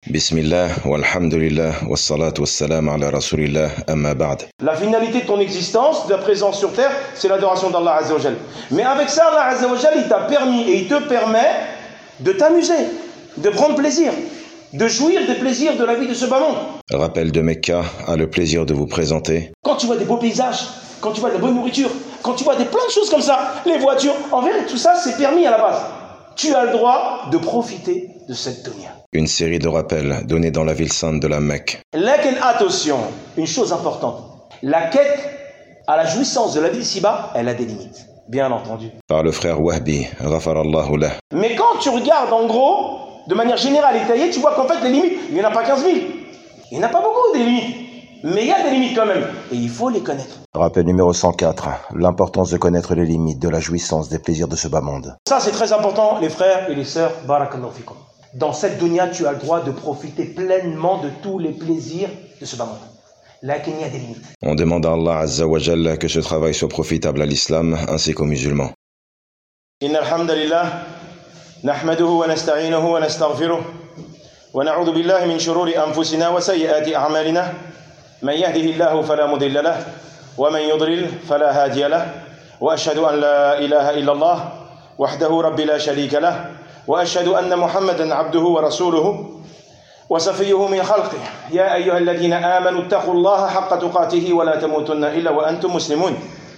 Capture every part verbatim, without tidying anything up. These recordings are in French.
Bismillah, walhamdulillah, wassalatu wassalam ala rasulillah, amma ba'd. La finalité de ton existence, de ta présence sur terre, c'est l'adoration d'Allah Azza wa Jal. Mais avec ça, Allah Azza wa Jal, il t'a permis et il te permet de t'amuser, de prendre plaisir, de jouir des plaisirs de la vie de ce bas monde. Rappel de Mecca a le plaisir de vous présenter. Quand tu vois des beaux paysages, quand tu vois de la bonne nourriture, quand tu vois des plein de choses comme ça, les voitures, en vérité, tout ça, c'est permis à la base. Tu as le droit de profiter de cette dunya. Une série de rappels donnés dans la ville sainte de la Mecque. Laquelle, attention, une chose importante, la quête à la jouissance de la vie ici-bas, elle a des limites, bien entendu. Par le frère Wahbi, ghafarallahu lah. Mais quand tu regardes en gros, de manière générale et détaillée, tu vois qu'en fait les limites, il n'y en a pas quinze mille. Il n'y en a pas beaucoup des limites. Mais il y a des limites quand même. Et il faut les connaître. Rappel numéro cent quatre. L'importance de connaître les limites de la jouissance des plaisirs de ce bas monde. Ça c'est très important, les frères et les sœurs. Barakallahu fikum. Dans cette dunya, tu as le droit de profiter pleinement de tous les plaisirs de ce bas monde. Là, qu'il y a des limites. On demande à Allah Azza wa Jalla que ce travail soit profitable à l'islam ainsi qu'aux musulmans. Inna alhamdulillah, nahmaduhu wa nasta'inuhu wa nastaghfiruh. Wa na'udhu billahi min shururi anfusina wa sayyiati a'malina. من يهده الله فلا مضل له ومن يضلل فلا هادي له وأشهد أن لا إله إلا الله وحده رب لا شريك له وأشهد أن محمدا عبده ورسوله وصفيه من خلقه يا أيها الذين آمنوا اتقوا الله حق تقاته ولا تموتن إلا وأنتم مسلمون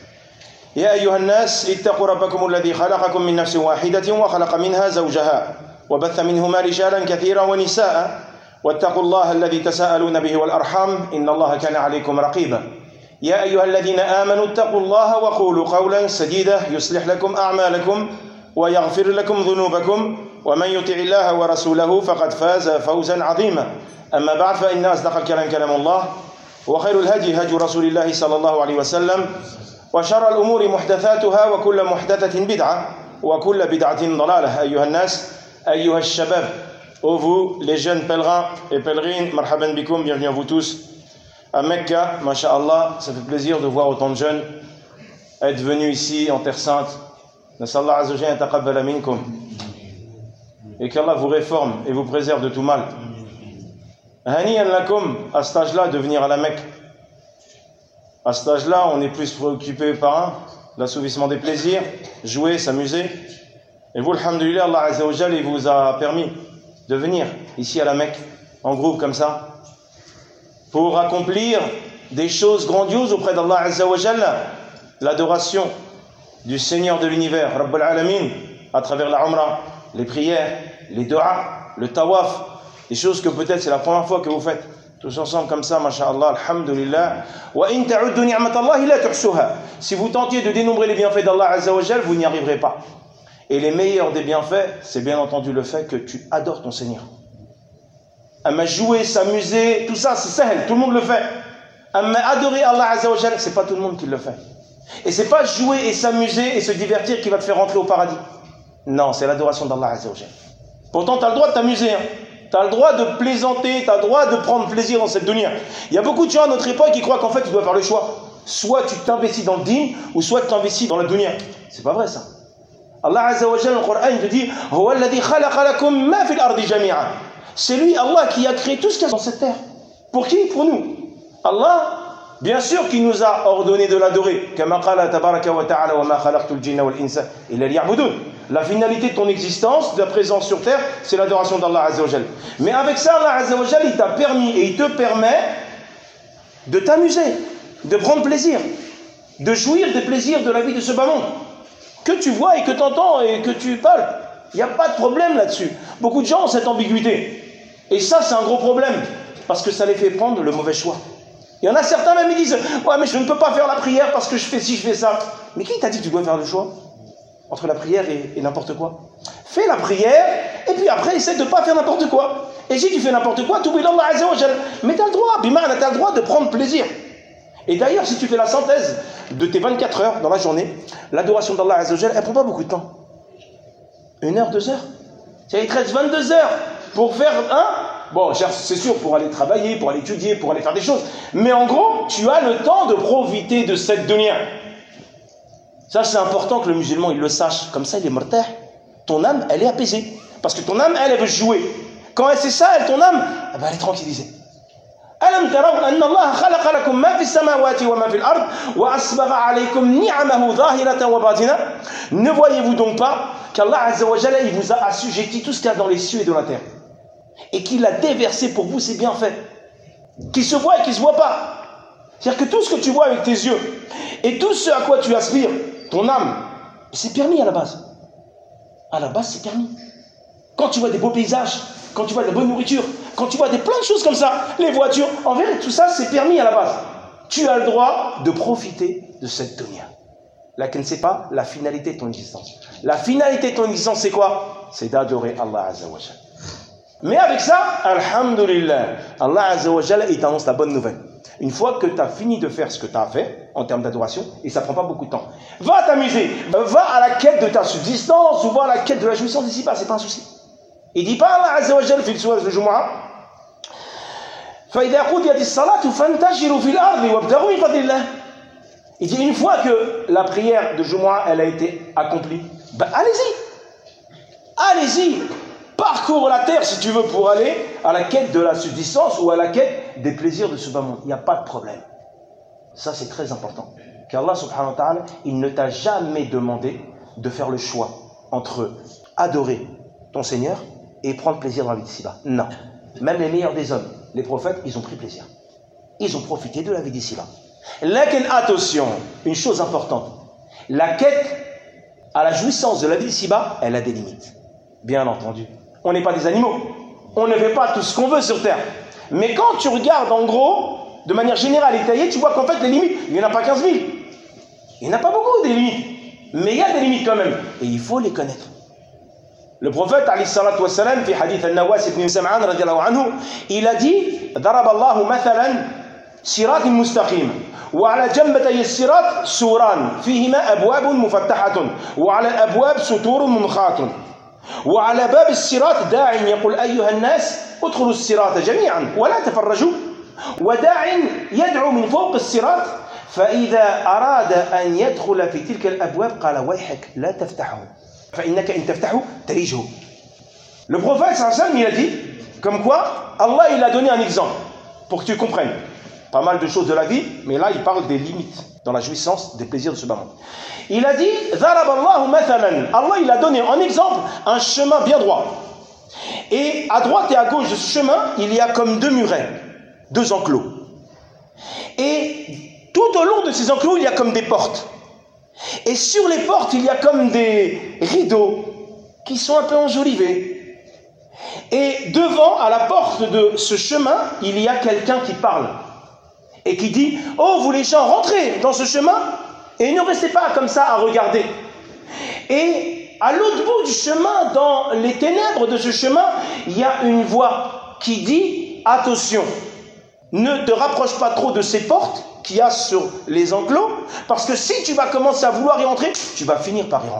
يا أيها الناس اتقوا ربكم الذي خلقكم من نفس واحدة وخلق منها زوجها وبث منهما رجالا كثيرا ونساء واتقوا الله الذي تساءلون به والأرحام إن الله كان عليكم رقيبا يا أيها الذين آمنوا اتقوا الله وقولوا قولا سديدا يصلح لكم أعمالكم ويغفر لكم ذنوبكم ومن يطع الله ورسوله فقد فاز فوزا عظيما أما بعد فإن أصدق الكلام كلام الله وخير الهدي هدي رسول الله صلى الله عليه وسلم وشر الأمور محدثاتها وكل محدثة بدعة وكل بدعة ضلالة أيها الناس أيها الشباب. Ô vous, les jeunes pèlerins et pèlerines, marhaban bikoum, bienvenue à vous tous. À Mecca, masha'Allah, ça fait plaisir de voir autant de jeunes être venus ici en Terre Sainte. Nasallah azza wa jalla yataqabbala minkum. Et qu'Allah vous réforme et vous préserve de tout mal. Haniyan lakum, à cet âge-là, de venir à la Mecque. À cet âge-là, on est plus préoccupé par un, l'assouvissement des plaisirs, jouer, s'amuser. Et vous, alhamdulillah, Allah azza wa jalla, il vous a permis de venir ici à la Mecque, en groupe comme ça, pour accomplir des choses grandioses auprès d'Allah Azza wa Jalla, l'adoration du Seigneur de l'univers, Rabbul Alamin, à travers la Umrah, les prières, les du'as, le tawaf, des choses que peut-être c'est la première fois que vous faites, tous ensemble comme ça, masha'Allah, alhamdulillah. Wa in ta'uddu ni'matallahi la tuhsuha. Si vous tentiez de dénombrer les bienfaits d'Allah Azza wa Jalla, vous n'y arriverez pas. Et les meilleurs des bienfaits, c'est bien entendu le fait que tu adores ton Seigneur. Amma jouer, s'amuser, tout ça, c'est sahel, tout le monde le fait. Amma adorer Allah Azza wa Jalla, c'est pas tout le monde qui le fait. Et c'est pas jouer et s'amuser et se divertir qui va te faire rentrer au paradis. Non, c'est l'adoration d'Allah Azza wa Jalla. Pourtant, tu as le droit de t'amuser, hein. Tu as le droit de plaisanter, tu as le droit de prendre plaisir dans cette dunya. Il y a beaucoup de gens à notre époque qui croient qu'en fait, tu dois faire le choix. Soit tu t'investis dans le dîn, ou soit tu t'investis dans la dunya. C'est pas vrai ça. Allah Azza wa Jalla, le Coran, il te dit c'est lui, Allah, qui a créé tout ce qu'il y a dans cette terre. Pour qui? Pour nous. Allah, bien sûr, qui nous a ordonné de l'adorer. La finalité de ton existence, de ta présence sur terre, c'est l'adoration d'Allah Azza wa Jalla. Mais avec ça, Allah Azza wa Jalla, il t'a permis et il te permet de t'amuser, de prendre plaisir, de jouir des plaisirs de la vie de ce bas monde. Que tu vois et que tu entends et que tu palpes. Il n'y a pas de problème là-dessus. Beaucoup de gens ont cette ambiguïté. Et ça, c'est un gros problème. Parce que ça les fait prendre le mauvais choix. Il y en a certains même qui disent « Ouais, mais je ne peux pas faire la prière parce que je fais ci, je fais ça. » Mais qui t'a dit que tu dois faire le choix entre la prière et, et n'importe quoi? Fais la prière et puis après, essaie de ne pas faire n'importe quoi. Et si tu fais n'importe quoi, tu oublies Allah Azza wa Jalla. Mais tu as le droit, bima'ana, tu as le droit de prendre plaisir. Et d'ailleurs, si tu fais la synthèse de tes vingt-quatre heures dans la journée, l'adoration d'Allah Azza wa Jalla, elle prend pas beaucoup de temps. Une heure, deux heures. Il te reste vingt-deux heures pour faire un. Bon, c'est sûr, pour aller travailler, pour aller étudier, pour aller faire des choses. Mais en gros, tu as le temps de profiter de cette dunya. Ça, c'est important que le musulman il le sache. Comme ça, il est mortel. Ton âme, elle est apaisée. Parce que ton âme, elle, elle veut jouer. Quand c'est ça, elle, ton âme, eh ben, elle est tranquillisée. ألم تروا أن الله خلق لكم ما في السماوات وما في الأرض وأسبغ عليكم نعمه ظاهرة وباطنة. Ne voyez-vous donc pas qu'Allah Azza wa Jalla, il vous a assujetti tout ce qu'il y a dans les cieux et dans la terre, et qu'il a déversé pour vous ses bienfaits, qui se voient et qui ne se voient pas. C'est-à-dire que tout ce que tu vois avec tes yeux et tout ce à quoi tu aspires, ton âme, c'est permis à la base. À la base, c'est permis. Quand tu vois des beaux paysages, quand tu vois de la bonne nourriture, quand tu vois des plein de choses comme ça, les voitures, en vérité, tout ça, c'est permis à la base. Tu as le droit de profiter de cette dunya. Là, ce n'est pas la finalité de ton existence. La finalité de ton existence, c'est quoi? C'est d'adorer Allah Azza wa Jalla. Mais avec ça, alhamdulillah, Allah Azza wa Jalla, il t'annonce la bonne nouvelle. Une fois que tu as fini de faire ce que tu as fait, en termes d'adoration, et ça ne prend pas beaucoup de temps, va t'amuser, va à la quête de ta subsistance, ou va à la quête de la jouissance d'ici-bas, c'est pas un souci. Il dit pas Allah Azza wa Jalla, في السورة الجمعة فإذا قضيت الصلاة فانتشروا في الأرض وابتغوا من فضل الله. Il dit une fois que la prière de Jumu'ah elle a été accomplie, ben allez-y, allez-y, parcours la terre si tu veux pour aller à la quête de la subsistance ou à la quête des plaisirs de ce bas monde. Il n'y a pas de problème. Ça c'est très important. Qu'Allah subhanahu wa ta'ala, il ne t'a jamais demandé de faire le choix entre adorer ton Seigneur et prendre plaisir dans la vie d'ici-bas. Non. Même les meilleurs des hommes, les prophètes, ils ont pris plaisir. Ils ont profité de la vie d'ici-bas. Laquelle, attention, une chose importante, la quête à la jouissance de la vie d'ici-bas, elle a des limites. Bien entendu. On n'est pas des animaux. On ne fait pas tout ce qu'on veut sur terre. Mais quand tu regardes en gros, de manière générale et détaillée, tu vois qu'en fait les limites, il n'y en a pas quinze mille. Il n'y en a pas beaucoup des limites. Mais il y a des limites quand même. Et il faut les connaître. Le prophète, alayhi salatu wa salam, في حديث النواس بن سمعان رضي الله عنه, il a dit, ضرب الله مثلا صراط مستقيم وعلى جنبتي الصراط سوران فيهما أبواب مفتحة وعلى الأبواب ستور منخاط وعلى باب الصراط داع يقول أيها الناس ادخلوا الصراط جميعا ولا تفرجوا وداع يدعو من فوق الصراط فإذا أراد أن يدخل في تلك الأبواب قال ويحك لا تفتحه فإنك إن تفتحه تلجه. Le prophète sallam, il a dit comme quoi Allah il a donné un exemple pour que tu comprennes pas mal de choses de la vie, mais là il parle des limites dans la jouissance des plaisirs de ce bas monde. Il a dit ضرب الله مثلا, Allah il a donné en exemple un chemin bien droit, et à droite et à gauche de ce chemin il y a comme deux murets, deux enclos, et tout au long de ces enclos il y a comme des portes, et sur les portes il y a comme des rideaux qui sont un peu enjolivés. Et devant, à la porte de ce chemin, il y a quelqu'un qui parle et qui dit « Oh, vous les gens, rentrez dans ce chemin et ne restez pas comme ça à regarder. » Et à l'autre bout du chemin, dans les ténèbres de ce chemin, il y a une voix qui dit « Attention, ne te rapproche pas trop de ces portes qu'il y a sur les enclos, parce que si tu vas commencer à vouloir y rentrer, tu vas finir par y rentrer. »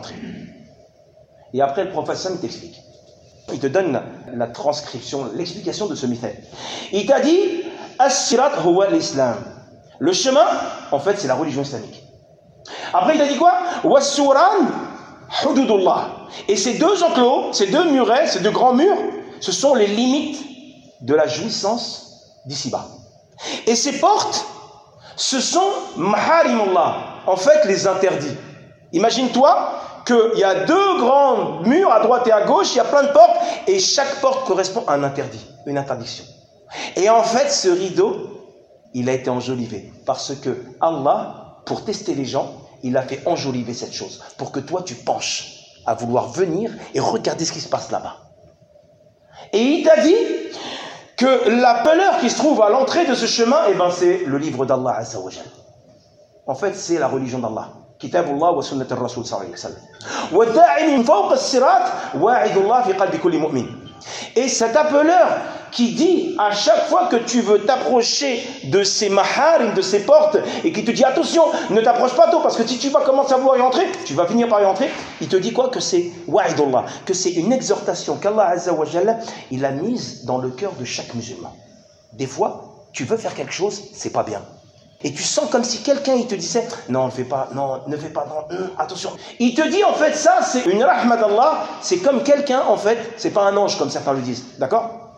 Et après, le prophète Sam t'explique. Il te donne la, la transcription, l'explication de ce mythe. Il t'a dit As-sirat huwa l'islam. Le chemin, en fait, c'est la religion islamique. Après, il t'a dit quoi Was-suran hududullah. Et ces deux enclos, ces deux murets, ces deux grands murs, ce sont les limites de la jouissance d'ici-bas. Et ces portes, ce sont maharimullah, en fait, les interdits. Imagine-toi qu'il y a deux grands murs à droite et à gauche, il y a plein de portes, et chaque porte correspond à un interdit, une interdiction. Et en fait, ce rideau, il a été enjolivé, parce que Allah, pour tester les gens, il a fait enjoliver cette chose, pour que toi tu penches à vouloir venir et regarder ce qui se passe là-bas. Et il t'a dit que la pelleur qui se trouve à l'entrée de ce chemin, eh ben c'est le livre d'Allah Azza wa Jalla. En fait, c'est la religion d'Allah. كتاب الله وسنة الرسول صلى الله عليه وسلم والداعي من فوق الصراط واعد الله في قلب كل مؤمن. Et cet appeleur qui dit à chaque fois que tu veux t'approcher de ces maharim, de ces portes, et qui te dit attention, ne t'approche pas tôt, parce que si tu vas commencer à vouloir y entrer, tu vas finir par y entrer. Il te dit quoi? Que c'est wa'idullah, que c'est une exhortation qu'Allah Azza wa Jalla il a mise dans le cœur de chaque musulman. Des fois, tu veux faire quelque chose, c'est pas bien. Et tu sens comme si quelqu'un il te disait non, ne fais pas, non, ne fais pas, non, hum, attention. Il te dit en fait ça, c'est une rahma d'Allah, c'est comme quelqu'un en fait, c'est pas un ange comme certains le disent, d'accord?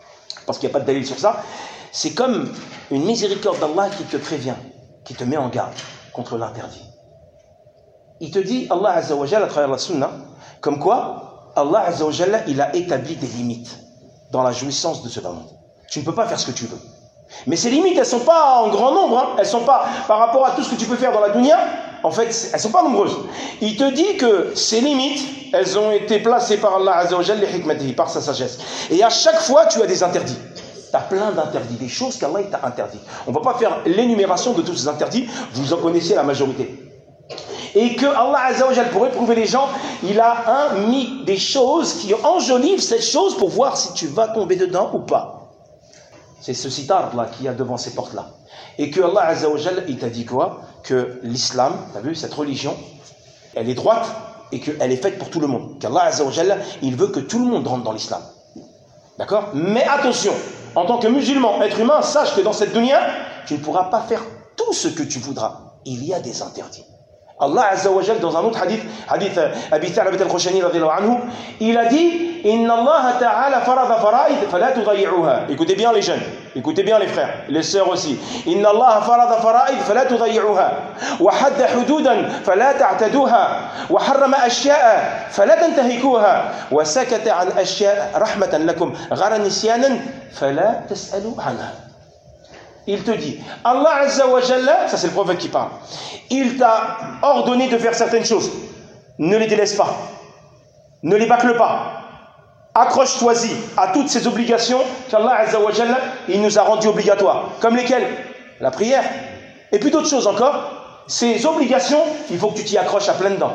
parce qu'il n'y a pas de dalil sur ça, c'est comme une miséricorde d'Allah qui te prévient, qui te met en garde contre l'interdit. Il te dit, Allah Azza wa Jalla, à travers la sunna, comme quoi Allah Azza wa Jalla, il a établi des limites dans la jouissance de ce bas monde. Tu ne peux pas faire ce que tu veux. Mais ces limites, elles ne sont pas en grand nombre, hein. Elles ne sont pas par rapport à tout ce que tu peux faire dans la dunya. En fait, elles ne sont pas nombreuses. Il te dit que ces limites, elles ont été placées par Allah Azza wa Jalla, li hikmatihi, par sa sagesse. Et à chaque fois, tu as des interdits. Tu as plein d'interdits, des choses qu'Allah t'a interdit. On ne va pas faire l'énumération de tous ces interdits, vous en connaissez la majorité. Et que Allah Azza wa Jalla, pour éprouver les gens, il a un, mis des choses qui enjolivent cette chose pour voir si tu vas tomber dedans ou pas. C'est ce sitar là qui y a devant ces portes là. Et que Allah Azza wa Jalla, il t'a dit quoi? Que l'islam, tu as vu, cette religion, elle est droite et qu'elle est faite pour tout le monde. Qu'Allah Azza wa Jalla, il veut que tout le monde rentre dans l'islam. D'accord? Mais attention, en tant que musulman, être humain, sache que dans cette dunya, tu ne pourras pas faire tout ce que tu voudras. Il y a des interdits. Allah Azza wa Jalla, dans un autre hadith, hadith Abi Tha'labat al-Khushani radhiyallahu anhu, il a dit Inna Allah ta'ala farada fara'id fala tudayyi'uha. Écoutez bien les jeunes, écoutez bien les frères, les sœurs aussi. Inna Allah farada fara'id fala tudayyi'uha. Wa hadda hududan fala ta'taduha. Wa harrama ashya'a fala tantahikuha. Wa sakata an ashya'a rahmatan lakum ghara nisyanan fala tas'alu anha. Il te dit, Allah Azza wa Jalla, ça c'est le prophète qui parle, il t'a ordonné de faire certaines choses. Ne les délaisse pas. Ne les bâcle pas. Accroche-toi-y à toutes ces obligations qu'Allah Azza wa Jalla, il nous a rendues obligatoires. Comme lesquelles? La prière. Et puis d'autres choses encore. Ces obligations, il faut que tu t'y accroches à pleines dents.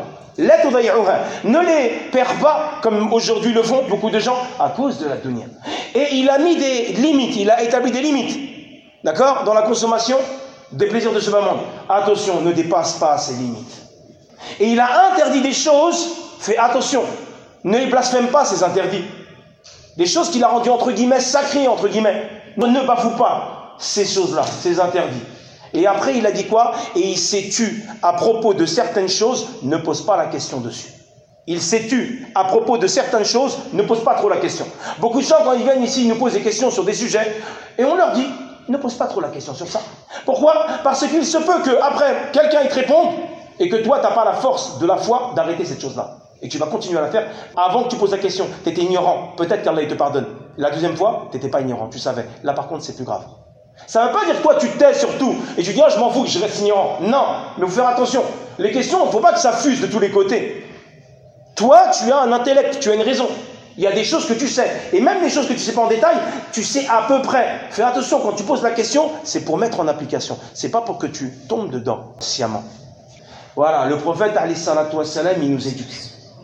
Ne les perds pas comme aujourd'hui le font beaucoup de gens à cause de la dunya. Et il a mis des limites, il a établi des limites. D'accord? Dans la consommation des plaisirs de ce bas monde. Attention, ne dépasse pas ces limites. Et il a interdit des choses, fais attention, ne les blasphème pas ces interdits. Des choses qu'il a rendues entre guillemets sacrées, entre guillemets. Ne bafoue pas ces choses-là, ces interdits. Et après il a dit quoi? Et il s'est tu à propos de certaines choses, ne pose pas la question dessus. Il s'est tu à propos de certaines choses, ne pose pas trop la question. Beaucoup de gens quand ils viennent ici, ils nous posent des questions sur des sujets, et on leur dit, ne pose pas trop la question sur ça. Pourquoi? Parce qu'il se peut qu'après, quelqu'un il te réponde et que toi, tu n'as pas la force de la foi d'arrêter cette chose-là. Et que tu vas continuer à la faire avant que tu poses la question. Tu étais ignorant. Peut-être qu'Allah il te pardonne. La deuxième fois, tu n'étais pas ignorant. Tu savais. Là, par contre, c'est plus grave. Ça ne veut pas dire que toi, tu te tais sur tout et tu dis, oh, je m'en fous, que je reste ignorant. Non. Mais il faut faire attention. Les questions, il ne faut pas que ça fuse de tous les côtés. Toi, tu as un intellect, tu as une raison. Il y a des choses que tu sais. Et même les choses que tu ne sais pas en détail, tu sais à peu près. Fais attention, quand tu poses la question, c'est pour mettre en application. Ce n'est pas pour que tu tombes dedans sciemment. Voilà, le prophète, alayhi salatu wassalam, il nous éduque.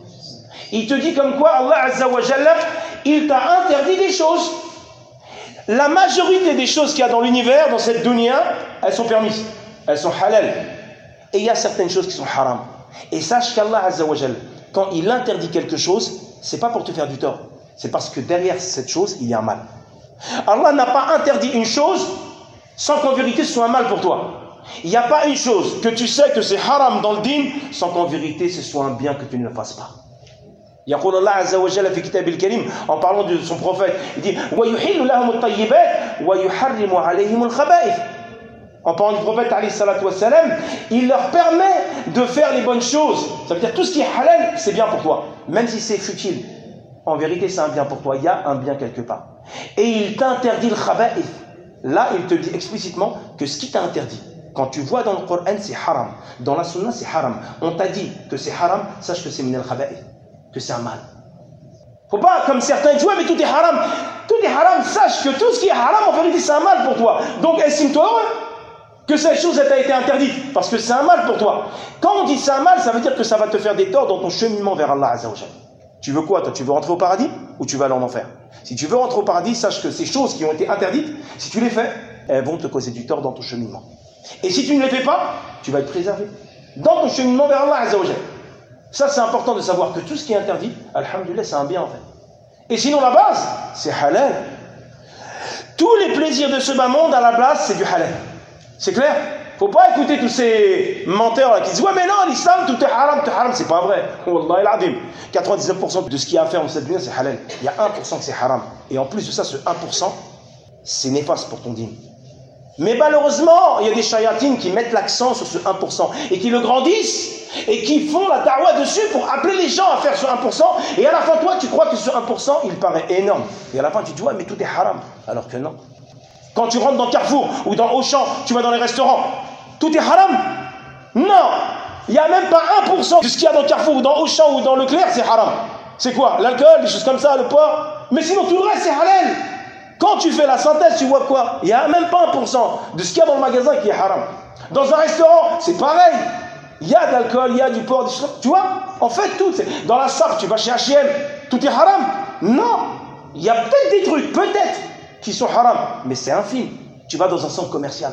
Il te dit comme quoi, Allah Azza wa Jalla, il t'a interdit des choses. La majorité des choses qu'il y a dans l'univers, dans cette dunya, elles sont permises. Elles sont halal. Et il y a certaines choses qui sont haram. Et sache qu'Allah Azza wa Jalla, quand il interdit quelque chose, c'est pas pour te faire du tort. C'est parce que derrière cette chose, il y a un mal. Allah n'a pas interdit une chose sans qu'en vérité ce soit un mal pour toi. Il n'y a pas une chose que tu sais que c'est haram dans le din sans qu'en vérité ce soit un bien que tu ne le fasses pas. يقول الله عز وجل في كتابه الكريم en parlant de son prophète, il dit وَيُحِلُّ لَهُمُ الطَّيِّبَاتِ وَيُحَرِّمُ عَلَيْهِمُ الْخَبَائِثِ. En parlant du prophète alayhi salatu wassalam, il leur permet de faire les bonnes choses. Ça veut dire tout ce qui est halal, c'est bien pour toi. Même si c'est futile, en vérité c'est un bien pour toi. Il y a un bien quelque part. Et il t'interdit le khaba'ith. Là, il te dit explicitement que ce qui t'a interdit, quand tu vois dans le Coran, c'est haram. Dans la sunna, c'est haram. On t'a dit que c'est haram, sache que c'est min al-khaba'ith, que c'est un mal. Faut pas, comme certains disent, ouais, mais tout est haram. Tout est haram, sache que tout ce qui est haram, en vérité, c'est un mal pour toi. Donc, estime-toi heureux que cette chose t'a été interdite, parce que c'est un mal pour toi. Quand on dit c'est un mal, ça veut dire que ça va te faire des torts dans ton cheminement vers Allah Azza wa Jalla. Tu veux quoi, toi? Tu veux rentrer au paradis ou tu vas aller en enfer? Si tu veux rentrer au paradis, sache que ces choses qui ont été interdites, si tu les fais, elles vont te causer du tort dans ton cheminement. Et si tu ne les fais pas, tu vas être préservé dans ton cheminement vers Allah Azza wa Jalla. Ça, c'est important de savoir que tout ce qui est interdit, alhamdoulilah, c'est un bien en fait. Et sinon, la base, c'est halal. Tous les plaisirs de ce bas monde, à la base, c'est du halal. C'est clair? Faut pas écouter tous ces menteurs là qui disent ouais mais non, l'islam tout est haram, tout est haram. C'est pas vrai. Wallahi al-adim. quatre-vingt-dix-neuf pour cent de ce qu'il y a à faire dans cette vie c'est halal. Il y a un pour cent que c'est haram. Et en plus de ça, ce un pour cent, c'est néfaste pour ton dîme. Mais malheureusement, il y a des shayatines qui mettent l'accent sur ce un pour cent et qui le grandissent et qui font la da'wa dessus pour appeler les gens à faire ce un pour cent. Et à la fin, toi, tu crois que ce un pour cent, il paraît énorme. Et à la fin, tu te dis, ouais, mais tout est haram. Alors que non. Quand tu rentres dans Carrefour ou dans Auchan, tu vas dans les restaurants, tout est haram? Non. Il n'y a même pas un pour cent de ce qu'il y a dans Carrefour ou dans Auchan ou dans Leclerc, c'est haram. C'est quoi? L'alcool, des choses comme ça, le porc. Mais sinon, tout le reste, c'est halal. Quand tu fais la synthèse, tu vois quoi? Il n'y a même pas un pour cent de ce qu'il y a dans le magasin qui est haram. Dans un restaurant, c'est pareil. Il y a de l'alcool, il y a du porc, des choses. Tu vois? En fait, tout. Dans la sape, tu vas chez H et M, tout est haram? Non. Il y a peut-être des trucs, peut-être, qui sont haram. Mais c'est infime. Tu vas dans un centre commercial.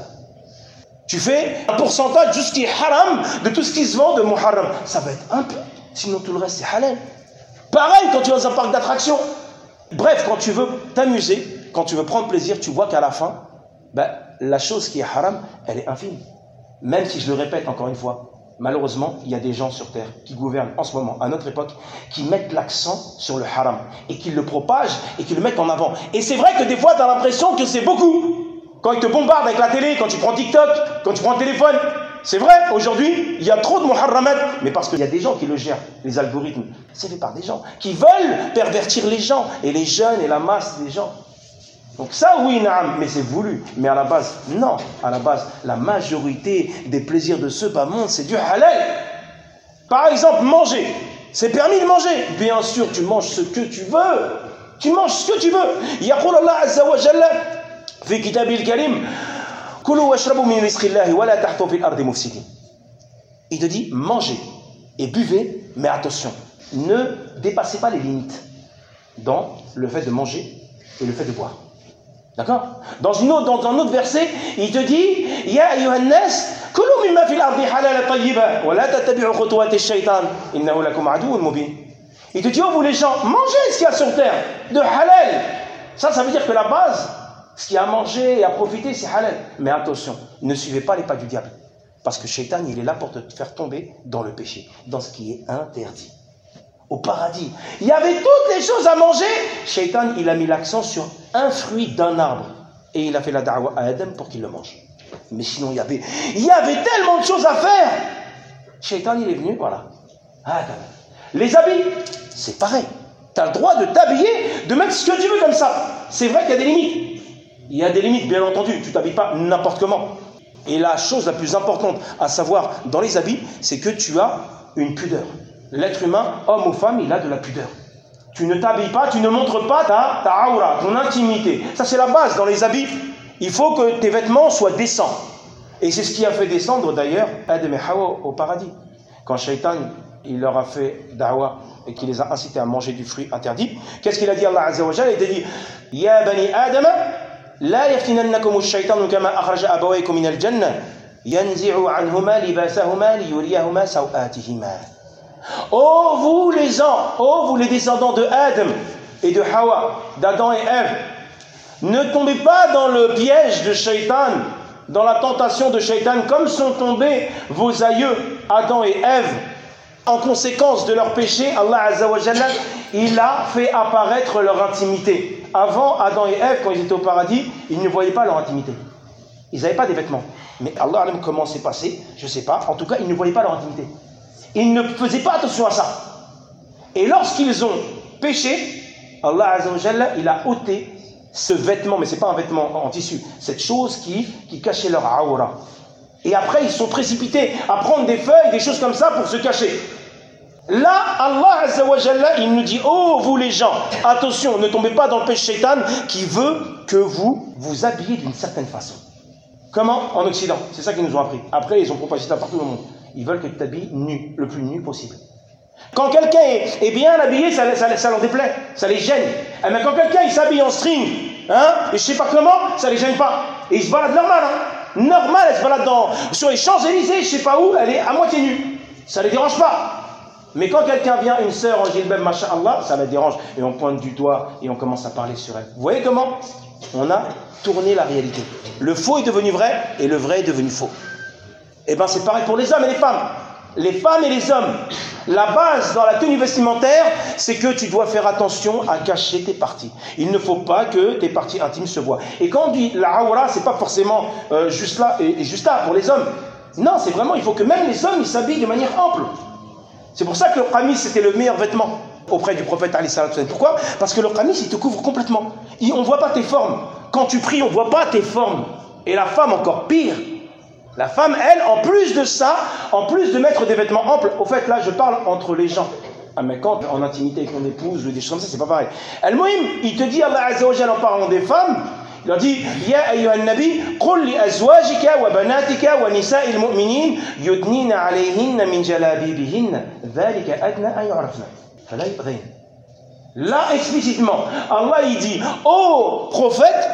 Tu fais un pourcentage de tout ce qui est haram, de tout ce qui se vend de muharram. Ça va être un peu. Sinon, tout le reste, c'est halal. Pareil quand tu vas dans un parc d'attractions. Bref, quand tu veux t'amuser, quand tu veux prendre plaisir, tu vois qu'à la fin, ben, la chose qui est haram, elle est infime. Même si je le répète encore une fois, malheureusement, il y a des gens sur Terre qui gouvernent en ce moment, à notre époque, qui mettent l'accent sur le haram et qui le propagent et qui le mettent en avant. Et c'est vrai que des fois, tu as l'impression que c'est beaucoup. Quand ils te bombardent avec la télé, quand tu prends TikTok, quand tu prends le téléphone, c'est vrai, aujourd'hui, il y a trop de muharramat, mais parce qu'il y a des gens qui le gèrent, les algorithmes. C'est fait par des gens qui veulent pervertir les gens, et les jeunes, et la masse des gens. Donc ça, oui, naam, mais c'est voulu. Mais à la base, non. À la base, la majorité des plaisirs de ce bas monde, c'est du halal. Par exemple, manger. C'est permis de manger. Bien sûr, tu manges ce que tu veux. Tu manges ce que tu veux. Yaqul Allah Azza wa Jalla, fi kitabil karim, kulu washrabu min rizqillahi wa la tahtu fil ardi mufsidin. Il te dit, mangez et buvez, mais attention, ne dépassez pas les limites dans le fait de manger et le fait de boire. D'accord? Dans, une autre, dans un autre verset, il te dit Ya ayyuhan nas, kulu mimma fil ardi halal tayyiba, wa la tattabi'u khutuwati ash-shaytan, innahu lakum aduwwun mubin. Il te dit, oh vous les gens, mangez ce qu'il y a sur terre, de halal. Ça, ça veut dire que la base, ce qu'il y a à manger et à profiter, c'est halal. Mais attention, ne suivez pas les pas du diable. Parce que Shaitan, il est là pour te faire tomber dans le péché, dans ce qui est interdit. Au paradis, il y avait toutes les choses à manger. Shaitan, il a mis l'accent sur un fruit d'un arbre. Et il a fait la da'wa à Adam pour qu'il le mange. Mais sinon, il y avait, il y avait tellement de choses à faire. Shaitan, il est venu, voilà. Adam. Les habits, c'est pareil. Tu as le droit de t'habiller, de mettre ce que tu veux comme ça. C'est vrai qu'il y a des limites. Il y a des limites, bien entendu. Tu ne t'habilles pas n'importe comment. Et la chose la plus importante à savoir dans les habits, c'est que tu as une pudeur. L'être humain, homme ou femme, il a de la pudeur. Tu ne t'habilles pas, tu ne montres pas ta, ta aura, ton intimité. Ça, c'est la base dans les habits. Il faut que tes vêtements soient décents. Et c'est ce qui a fait descendre d'ailleurs Adam et Hawa au paradis. Quand Shaitan, il leur a fait da'wa et qu'il les a incités à manger du fruit interdit, qu'est-ce qu'il a dit Allah Azza wa Jalla? Il a dit Ya bani Adam, la yaftinannakum ash-shaytanu kama akhraja abawaykum min al-jannah yanzi'u anhuma libasahuma liyuriyahuma sawatihima. Oh vous les gens, oh vous les descendants de Adam et de Hawa, d'Adam et Ève, ne tombez pas dans le piège de Shaitan, dans la tentation de Shaitan, comme sont tombés vos aïeux, Adam et Ève. En conséquence de leur péché, Allah Azza wa Jalla, il a fait apparaître leur intimité. Avant, Adam et Ève, quand ils étaient au paradis, ils ne voyaient pas leur intimité. Ils n'avaient pas des vêtements. Mais Allah aime comment c'est passé, je ne sais pas. En tout cas, ils ne voyaient pas leur intimité. Ils ne faisaient pas attention à ça. Et lorsqu'ils ont péché, Allah Azza wa Jalla, il a ôté ce vêtement, mais ce n'est pas un vêtement en tissu, cette chose qui, qui cachait leur aura. Et après, ils sont précipités à prendre des feuilles, des choses comme ça pour se cacher. Là, Allah Azza wa Jalla, il nous dit, oh vous les gens, attention, ne tombez pas dans le péché Shaitan qui veut que vous vous habillez d'une certaine façon. Comment? En Occident. C'est ça qu'ils nous ont appris. Après, ils ont propagé ça partout dans le monde. Ils veulent que tu t'habilles nu, le plus nu possible. Quand quelqu'un est, est bien habillé, ça, ça, ça leur déplaît, ça les gêne. Et mais quand quelqu'un il s'habille en string, hein, et je sais pas comment, ça les gêne pas. Et il se balade normal, hein. Normal, elle se balade dans, sur les Champs-Élysées, je sais pas où, elle est à moitié nue. Ça les dérange pas. Mais quand quelqu'un vient, une sœur en jilbab, masha'Allah, ça la dérange. Et on pointe du doigt et on commence à parler sur elle. Vous voyez comment on a tourné la réalité. Le faux est devenu vrai et le vrai est devenu faux. Et bien c'est pareil pour les hommes et les femmes. Les femmes et les hommes, La base dans la tenue vestimentaire, c'est que tu dois faire attention à cacher tes parties. Il ne faut pas que tes parties intimes se voient. Et quand on dit la awra, c'est pas forcément euh, juste là et, et juste là pour les hommes. Non, c'est vraiment, il faut que même les hommes ils s'habillent de manière ample. C'est pour ça que le qamis c'était le meilleur vêtement auprès du prophète alayhi salatu wasallam. Pourquoi? Parce que le qamis il te couvre complètement. Il, on ne voit pas tes formes. Quand tu pries, on ne voit pas tes formes. Et la femme encore pire. La femme, elle, en plus de ça, en plus de mettre des vêtements amples, au fait, là, je parle entre les gens. Ah, mais quand en intimité avec ton épouse ou des choses comme ça, c'est pas pareil. Al-Muhim, il te dit, Allah Azza wa Jalla, en parlant des femmes, il leur dit, Ya ayyuhan nabi, qul li azwajika wa banatika wa nisa'il mu'minin yudnina alayhinna min jalabibihinna dhalika adna an yu'rafna fala yu'dhayn. Là, explicitement, Allah, il dit, ô prophète,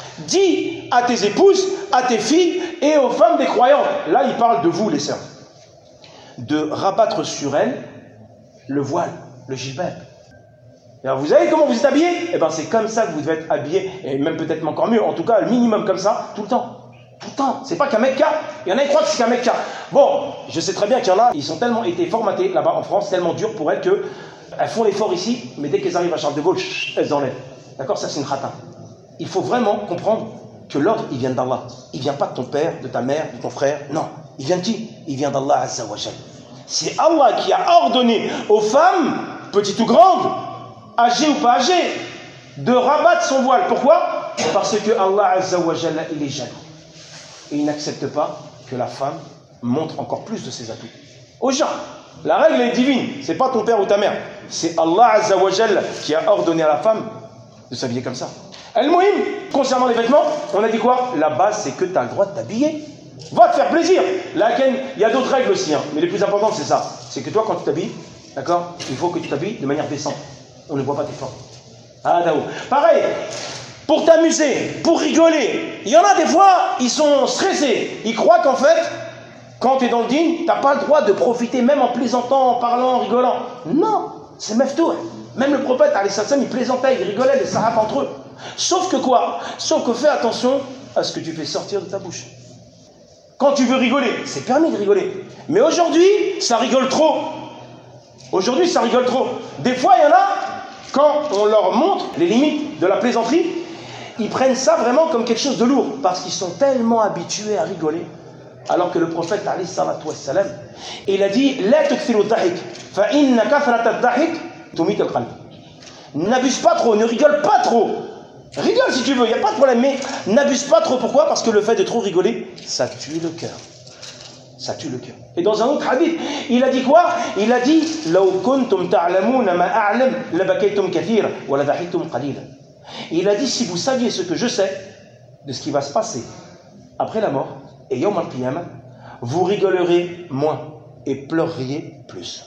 dis à tes épouses, à tes filles et aux femmes des croyants. Là, il parle de vous, les sœurs. De rabattre sur elles le voile, le jilbab. Alors, vous savez comment vous êtes habillés? Eh bien, c'est comme ça que vous devez être habillés, et même peut-être encore mieux, en tout cas, le minimum comme ça, tout le temps. Tout le temps. C'est pas qu'un Mecca. Il y en a qui croient que c'est qu'un Mecca. Bon, je sais très bien qu'il y en a, ils sont tellement été formatés là-bas en France, tellement durs pour elles que elles font l'effort ici, mais dès qu'elles arrivent à Charles de Gaulle, elles enlèvent. D'accord? Ça, c'est une khata. Il faut vraiment comprendre que l'ordre, il vient d'Allah. Il ne vient pas de ton père, de ta mère, de ton frère. Non. Il vient de qui? Il vient d'Allah Azza wa Jal. C'est Allah qui a ordonné aux femmes, petites ou grandes, âgées ou pas âgées, de rabattre son voile. Pourquoi? Parce que Allah Azza wa Jal, il est jaloux. Et il n'accepte pas que la femme montre encore plus de ses atouts aux gens. La règle est divine. C'est pas ton père ou ta mère. C'est Allah Azza wa Jal qui a ordonné à la femme de s'habiller comme ça. Al-Muhim, concernant les vêtements, on a dit quoi? La base, c'est que tu as le droit de t'habiller. Va te faire plaisir. Là, il y a d'autres règles aussi, hein, mais les plus importantes, c'est ça. C'est que toi, quand tu t'habilles, d'accord, il faut que tu t'habilles de manière décente. On ne voit pas tes formes. Ah, d'accord. Pareil, pour t'amuser, pour rigoler, il y en a des fois, ils sont stressés. Ils croient qu'en fait, quand tu es dans le dîn, tu n'as pas le droit de profiter, même en plaisantant, en parlant, en rigolant. Non, c'est meftour. Même le prophète, alayhi salam, il plaisantait, il rigolait, les sahabes entre eux. Sauf que quoi? Sauf que fais attention à ce que tu fais sortir de ta bouche. Quand tu veux rigoler, c'est permis de rigoler. Mais aujourd'hui, ça rigole trop. Aujourd'hui, ça rigole trop. Des fois, il y en a, quand on leur montre les limites de la plaisanterie, ils prennent ça vraiment comme quelque chose de lourd. Parce qu'ils sont tellement habitués à rigoler. Alors que le prophète, alayhi salatu wassalam, il a dit « La tukthiru dhahik, fa inna kathrata dhahik tumit al-qalb » N'abuse pas trop, ne rigole pas trop. Rigole si tu veux, il n'y a pas de problème, mais n'abuse pas trop. Pourquoi? Parce que le fait de trop rigoler, ça tue le cœur. Ça tue le cœur. Et dans un autre hadith, il a dit quoi? Il a dit Law kuntum ta'lamouna ma a'lam labakaytum kathira wa la dhahiktum qalila. Il a dit si vous saviez ce que je sais de ce qui va se passer après la mort et yawm al-qiyamah, vous rigolerez moins et pleureriez plus.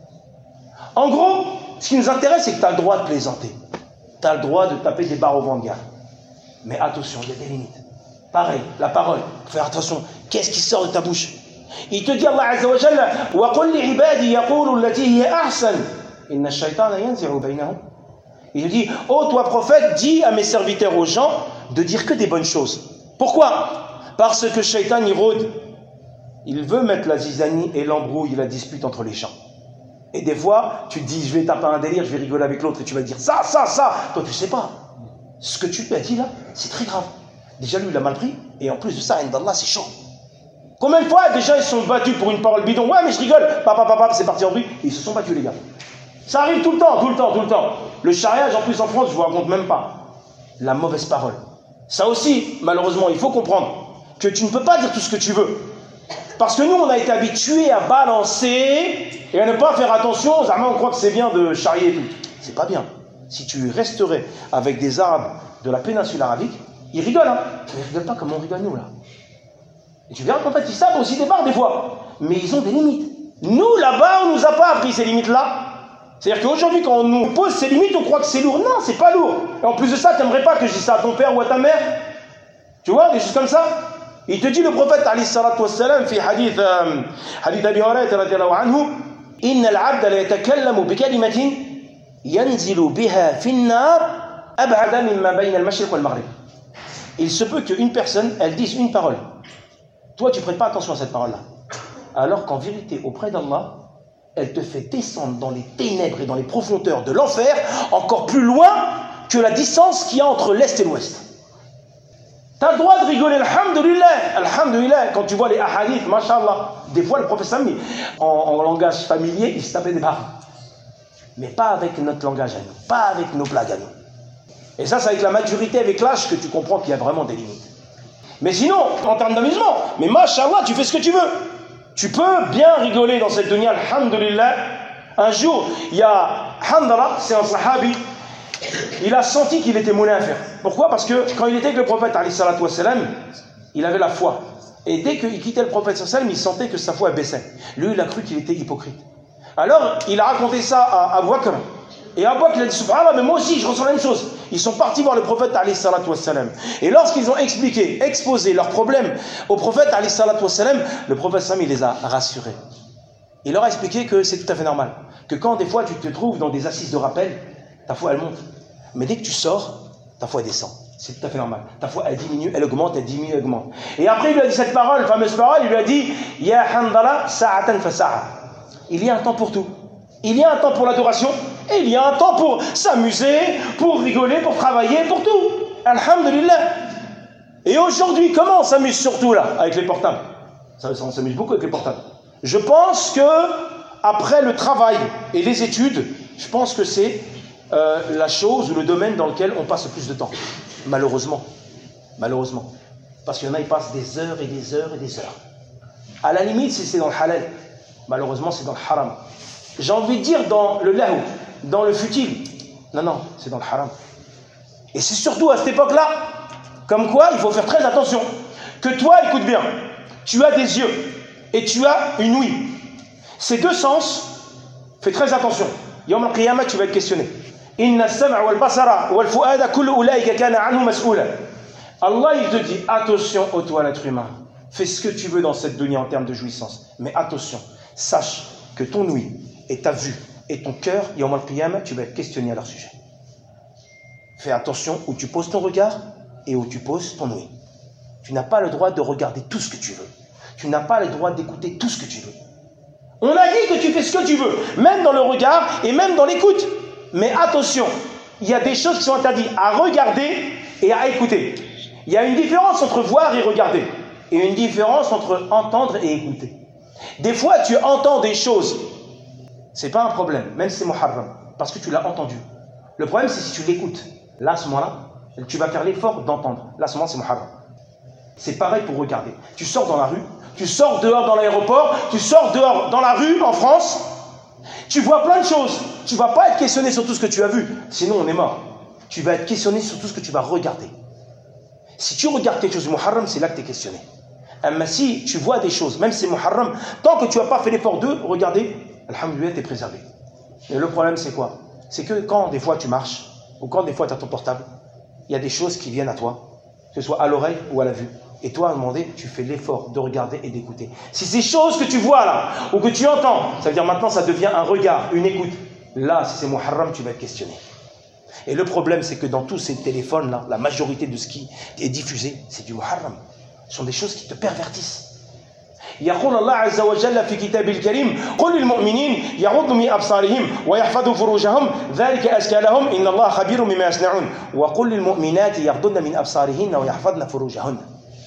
En gros, ce qui nous intéresse, c'est que tu as le droit de plaisanter. Tu as le droit de taper des barres au vent de garde. Mais attention, il y a des limites. Pareil, la parole. Faire attention. Qu'est-ce qui sort de ta bouche? Il te dit, Allah Azza wa Jalla, wa qul li ibadi yaqulu allati hiya ahsan inna ash-shaytana yanzi'u baynahum. Il dit, oh toi prophète, dis à mes serviteurs, aux gens, de dire que des bonnes choses. Pourquoi? Parce que Shaitan, il rôde. Il veut mettre la zizanie et l'embrouille et la dispute entre les gens. Et des fois, tu te dis, je vais taper un délire, je vais rigoler avec l'autre, et tu vas dire ça, ça, ça. Toi, tu sais pas. Ce que tu lui as dit là, c'est très grave. Déjà, lui, il a mal pris, et en plus de ça, Indallah, c'est chaud. Combien de fois, déjà, ils se sont battus pour une parole bidon? Ouais, mais je rigole. Papa, papa, c'est parti en bruit. Et ils se sont battus, les gars. Ça arrive tout le temps, tout le temps, tout le temps. Le chariage, en plus, en France, je vous raconte même pas. La mauvaise parole. Ça aussi, malheureusement, il faut comprendre que tu ne peux pas dire tout ce que tu veux. Parce que nous, on a été habitués à balancer et à ne pas faire attention. On croit que c'est bien de charrier et tout. C'est pas bien. Si tu resterais avec des Arabes de la péninsule arabique, ils rigolent, hein. Mais ils rigolent pas comme on rigole nous, là. Et tu verras qu'en fait, ils savent aussi des barres des fois. Mais ils ont des limites. Nous, là-bas, on nous a pas appris ces limites-là. C'est-à-dire qu'aujourd'hui, quand on nous pose ces limites, on croit que c'est lourd. Non, c'est pas lourd. Et en plus de ça, tu n'aimerais pas que je dise ça à ton père ou à ta mère? Tu vois, des choses comme ça. Il te dit le prophète alayhi salatu wassalam fi hadith hadith Abi Hurayrah radiyallahu anhu inna al-'abda la yatakallamu bi kalimatin yanzilu biha fi an-nar ab'ada mimma bayna al-mashriq wal-maghrib. Il se peut qu'une personne, elle dise une parole. Toi, tu prêtes pas attention à cette parole-là. Alors qu'en vérité, auprès d'Allah, elle te fait descendre dans les ténèbres et dans les profondeurs de l'enfer, encore plus loin que la distance qu'il y a entre l'Est et l'Ouest. Tu as le droit de rigoler, alhamdoulilah, alhamdoulilah, quand tu vois les hadiths, mashallah. Des fois, le prophète Sami, en, en langage familier, il se tapait des barres. Mais pas avec notre langage à nous, pas avec nos blagues à nous. Et ça, c'est avec la maturité, avec l'âge, que tu comprends qu'il y a vraiment des limites. Mais sinon, en termes d'amusement, mais mashallah, tu fais ce que tu veux. Tu peux bien rigoler dans cette dunya, alhamdoulilah. Un jour, il y a Handala, c'est un sahabi, il a senti qu'il était monnaie à faire. Pourquoi? Parce que quand il était avec le prophète, alayhi salatu wassalam, il avait la foi. Et dès qu'il quittait le prophète, sallam, il sentait que sa foi baissait. Lui, il a cru qu'il était hypocrite. Alors, il a raconté ça à Abu Bakr. Et Abu Bakr, il a dit, subhanallah, mais moi aussi, je ressens la même chose. Ils sont partis voir le prophète, alayhi salatu wassalam. Et lorsqu'ils ont expliqué, exposé leurs problèmes au prophète, alayhi salatu wassalam, le prophète, sallam, il les a rassurés. Il leur a expliqué que c'est tout à fait normal. Que quand des fois tu te trouves dans des assises de rappel, ta foi elle monte. Mais dès que tu sors, ta foi elle descend. C'est tout à fait normal. Ta foi elle diminue, elle augmente, elle diminue, elle augmente. Et après il lui a dit cette parole, fameuse parole, il lui a dit Ya Handala sa'atan fa sa'a. Il y a un temps pour tout. Il y a un temps pour l'adoration et il y a un temps pour s'amuser, pour rigoler, pour travailler, pour tout. Alhamdulillah. Et aujourd'hui, comment on s'amuse surtout là avec les portables? Ça, ça, on s'amuse beaucoup avec les portables. Je pense que après le travail et les études, je pense que c'est euh, la chose ou le domaine dans lequel on passe le plus de temps. Malheureusement. Malheureusement. Parce qu'il y en a, ils passent des heures et des heures et des heures. À la limite, si c'est dans le halal, malheureusement, c'est dans le haram. J'ai envie de dire dans le lahu, dans le futile. Non, non, c'est dans le haram. Et c'est surtout à cette époque-là, comme quoi il faut faire très attention. Que toi, écoute bien, tu as des yeux et tu as une ouïe. Ces deux sens, fais très attention. Yawm al-qiyamah, tu vas être questionné. Inna as-sam'a wal basara wal fu'ada kullu ulaika kana anhu mas'ula. Allah, il te dit, attention au toi, l'être humain. Fais ce que tu veux dans cette dunya en termes de jouissance. Mais attention, sache que ton ouïe et ta vue et ton cœur, Yawm al-qiyamah, tu vas être questionné à leur sujet. Fais attention où tu poses ton regard et où tu poses ton ouïe. Tu n'as pas le droit de regarder tout ce que tu veux. Tu n'as pas le droit d'écouter tout ce que tu veux. On a dit que tu fais ce que tu veux, même dans le regard et même dans l'écoute. Mais attention, il y a des choses qui sont interdites à regarder et à écouter. Il y a une différence entre voir et regarder, et une différence entre entendre et écouter. Des fois, tu entends des choses, c'est pas un problème, même si c'est muharram, parce que tu l'as entendu. Le problème, c'est si tu l'écoutes. Là, à ce moment-là, tu vas faire l'effort d'entendre. Là, à ce moment, c'est muharram. C'est pareil pour regarder. Tu sors dans la rue, tu sors dehors dans l'aéroport, tu sors dehors dans la rue en France, tu vois plein de choses. Tu ne vas pas être questionné sur tout ce que tu as vu, sinon on est mort. Tu vas être questionné sur tout ce que tu vas regarder. Si tu regardes quelque chose de muharram, c'est là que tu es questionné. Mais si tu vois des choses, même si c'est muharram, tant que tu n'as pas fait l'effort de regarder, alhamdoulilah, tu es préservé. Et le problème, c'est quoi? C'est que quand des fois tu marches, ou quand des fois tu as ton portable, il y a des choses qui viennent à toi, que ce soit à l'oreille ou à la vue. Et toi, à un moment donné, tu fais l'effort de regarder et d'écouter. Si ces choses que tu vois là, ou que tu entends, ça veut dire maintenant ça devient un regard, une écoute. Là, si c'est muharram, tu vas être questionné. Et le problème, c'est que dans tous ces téléphones-là, la majorité de ce qui est diffusé, c'est du muharram. Ce sont des choses qui te pervertissent. يقول الله عز وجل في كتابه الكريم قل للمؤمنين يغضوا من أبصارهم ويحفظوا فروجهم ذلك أزكى لهم إن الله خبير بما يصنعون وقل للمؤمنات يغضن من أبصارهن ويحفظن فروجهن.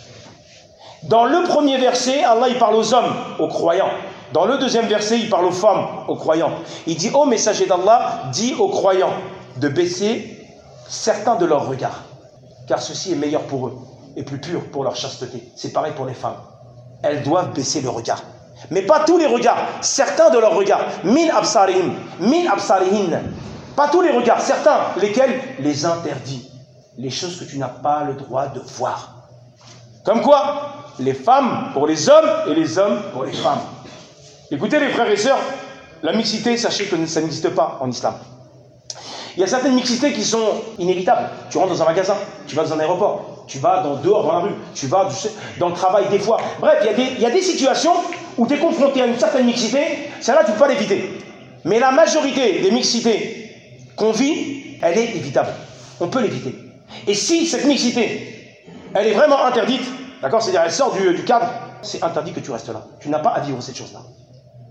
Dans le premier verset, Allah il parle aux hommes, aux croyants. Dans le deuxième verset, il parle aux femmes, aux croyants. Il dit, ô messager d'Allah, dis aux croyants de baisser certains de leurs regards, car ceci est meilleur pour eux et plus pur pour leur chasteté. C'est pareil pour les femmes. Elles doivent baisser le regard. Mais pas tous les regards, certains de leurs regards. Min absarihim, min absarihin. Pas tous les regards, certains, lesquels les interdits. Les choses que tu n'as pas le droit de voir. Comme quoi, les femmes pour les hommes et les hommes pour les femmes. Écoutez les frères et sœurs, la mixité, sachez que ça n'existe pas en islam. Il y a certaines mixités qui sont inévitables. Tu rentres dans un magasin, tu vas dans un aéroport, tu vas dans, dehors dans la rue, tu vas dans le travail des fois. Bref, il y a des, il y a des situations où tu es confronté à une certaine mixité, celle-là tu ne peux pas l'éviter. Mais la majorité des mixités qu'on vit, elle est évitable. On peut l'éviter. Et si cette mixité, elle est vraiment interdite, d'accord, c'est-à-dire elle sort du, du cadre, c'est interdit que tu restes là. Tu n'as pas à vivre cette chose-là.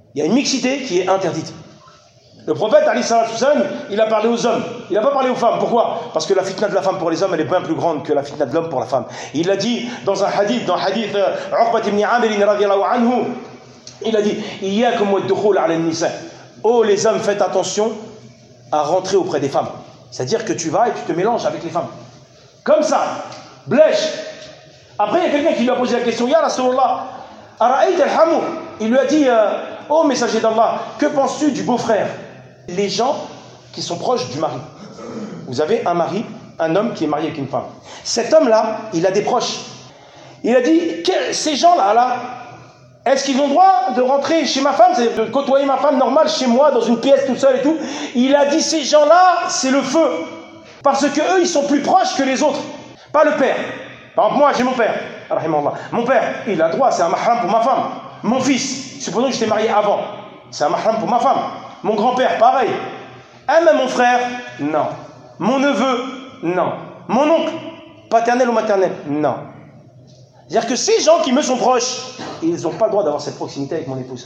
Il y a une mixité qui est interdite. Le prophète, alayhi salatu wassalam, il a parlé aux hommes, il n'a pas parlé aux femmes. Pourquoi? Parce que la fitna de la femme pour les hommes, elle est bien plus grande que la fitna de l'homme pour la femme. Il l'a dit dans un hadith, dans le hadith euh, Uqbat ibn Amir radiyallahu anhu, il a dit Iyyakum wad-dukhul ala an-nisa. Oh les hommes, faites attention à rentrer auprès des femmes. C'est-à-dire que tu vas et tu te mélanges avec les femmes. Comme ça, blèche. Après, il y a quelqu'un qui lui a posé la question, Ya Rasulullah, Ara'ayt al-hamu. Il lui a dit, euh, oh messager d'Allah, que penses-tu du beau-frère? Les gens qui sont proches du mari. Vous avez un mari, un homme qui est marié avec une femme. Cet homme-là, il a des proches. Il a dit, que, ces gens-là, là, est-ce qu'ils ont le droit de rentrer chez ma femme, c'est-à-dire de côtoyer ma femme normale chez moi, dans une pièce tout seul et tout? Il a dit, ces gens-là, c'est le feu. Parce que eux, ils sont plus proches que les autres. Pas le père. Par exemple, moi, j'ai mon père. Mon père, il a droit, c'est un mahram pour ma femme. Mon fils, supposons que j'étais marié avant, c'est un mahram pour ma femme. Mon grand-père, pareil. Ah, mais mon frère, non. Mon neveu, non. Mon oncle, paternel ou maternel, non. C'est-à-dire que ces gens qui me sont proches, ils n'ont pas le droit d'avoir cette proximité avec mon épouse.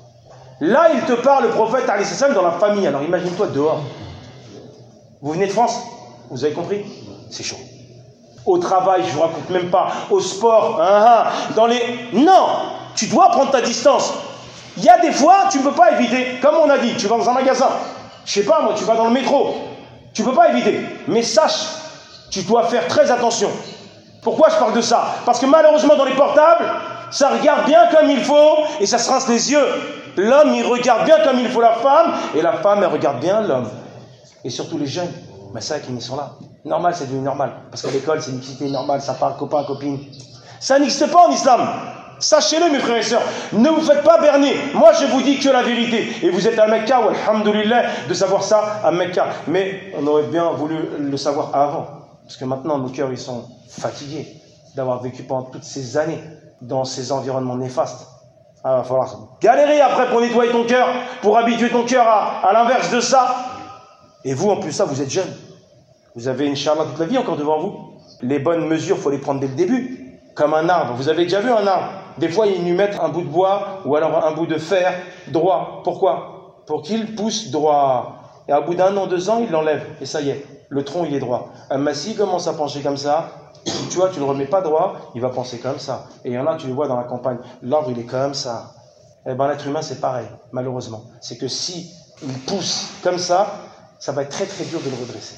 Là, il te parle, le prophète, alayhi salam, dans la famille. Alors imagine-toi dehors. Vous venez de France, vous avez compris? C'est chaud. Au travail, je ne vous raconte même pas. Au sport, hein, hein, dans les... Non, tu dois prendre ta distance. Il y a des fois, tu ne peux pas éviter. Comme on a dit, tu vas dans un magasin. Je sais pas, moi, tu vas dans le métro. Tu ne peux pas éviter. Mais sache, tu dois faire très attention. Pourquoi je parle de ça? Parce que malheureusement, dans les portables, ça regarde bien comme il faut et ça se rince les yeux. L'homme, il regarde bien comme il faut la femme et la femme, elle regarde bien l'homme. Et surtout les jeunes. Mais ça, qui sont là. Normal, c'est devenu normal. Parce qu'à l'école, c'est une mixité normale, ça parle copain, copine. Ça n'existe pas en islam. Sachez-le, mes frères et sœurs. Ne vous faites pas berner. Moi, je vous dis que la vérité. Et vous êtes à Mecca, ou alhamdoulilah, de savoir ça à Mecca. Mais on aurait bien voulu le savoir avant. Parce que maintenant, nos cœurs, ils sont fatigués d'avoir vécu pendant toutes ces années dans ces environnements néfastes. Ah, il va falloir galérer après pour nettoyer ton cœur, pour habituer ton cœur à, à l'inverse de ça. Et vous, en plus ça, vous êtes jeune. Vous avez, Inch'Allah, toute la vie encore devant vous. Les bonnes mesures, il faut les prendre dès le début. Comme un arbre. Vous avez déjà vu un arbre? Des fois, ils lui mettent un bout de bois ou alors un bout de fer droit. Pourquoi? Pour qu'il pousse droit. Et au bout d'un an, deux ans, il l'enlève. Et ça y est, le tronc, il est droit. Un massif commence à pencher comme ça. Tu vois, tu ne le remets pas droit, il va penser comme ça. Et il y en a, tu le vois dans la campagne. L'arbre, il est comme ça. Eh bien, l'être humain, c'est pareil, malheureusement. C'est que si il pousse comme ça, ça va être très très dur de le redresser.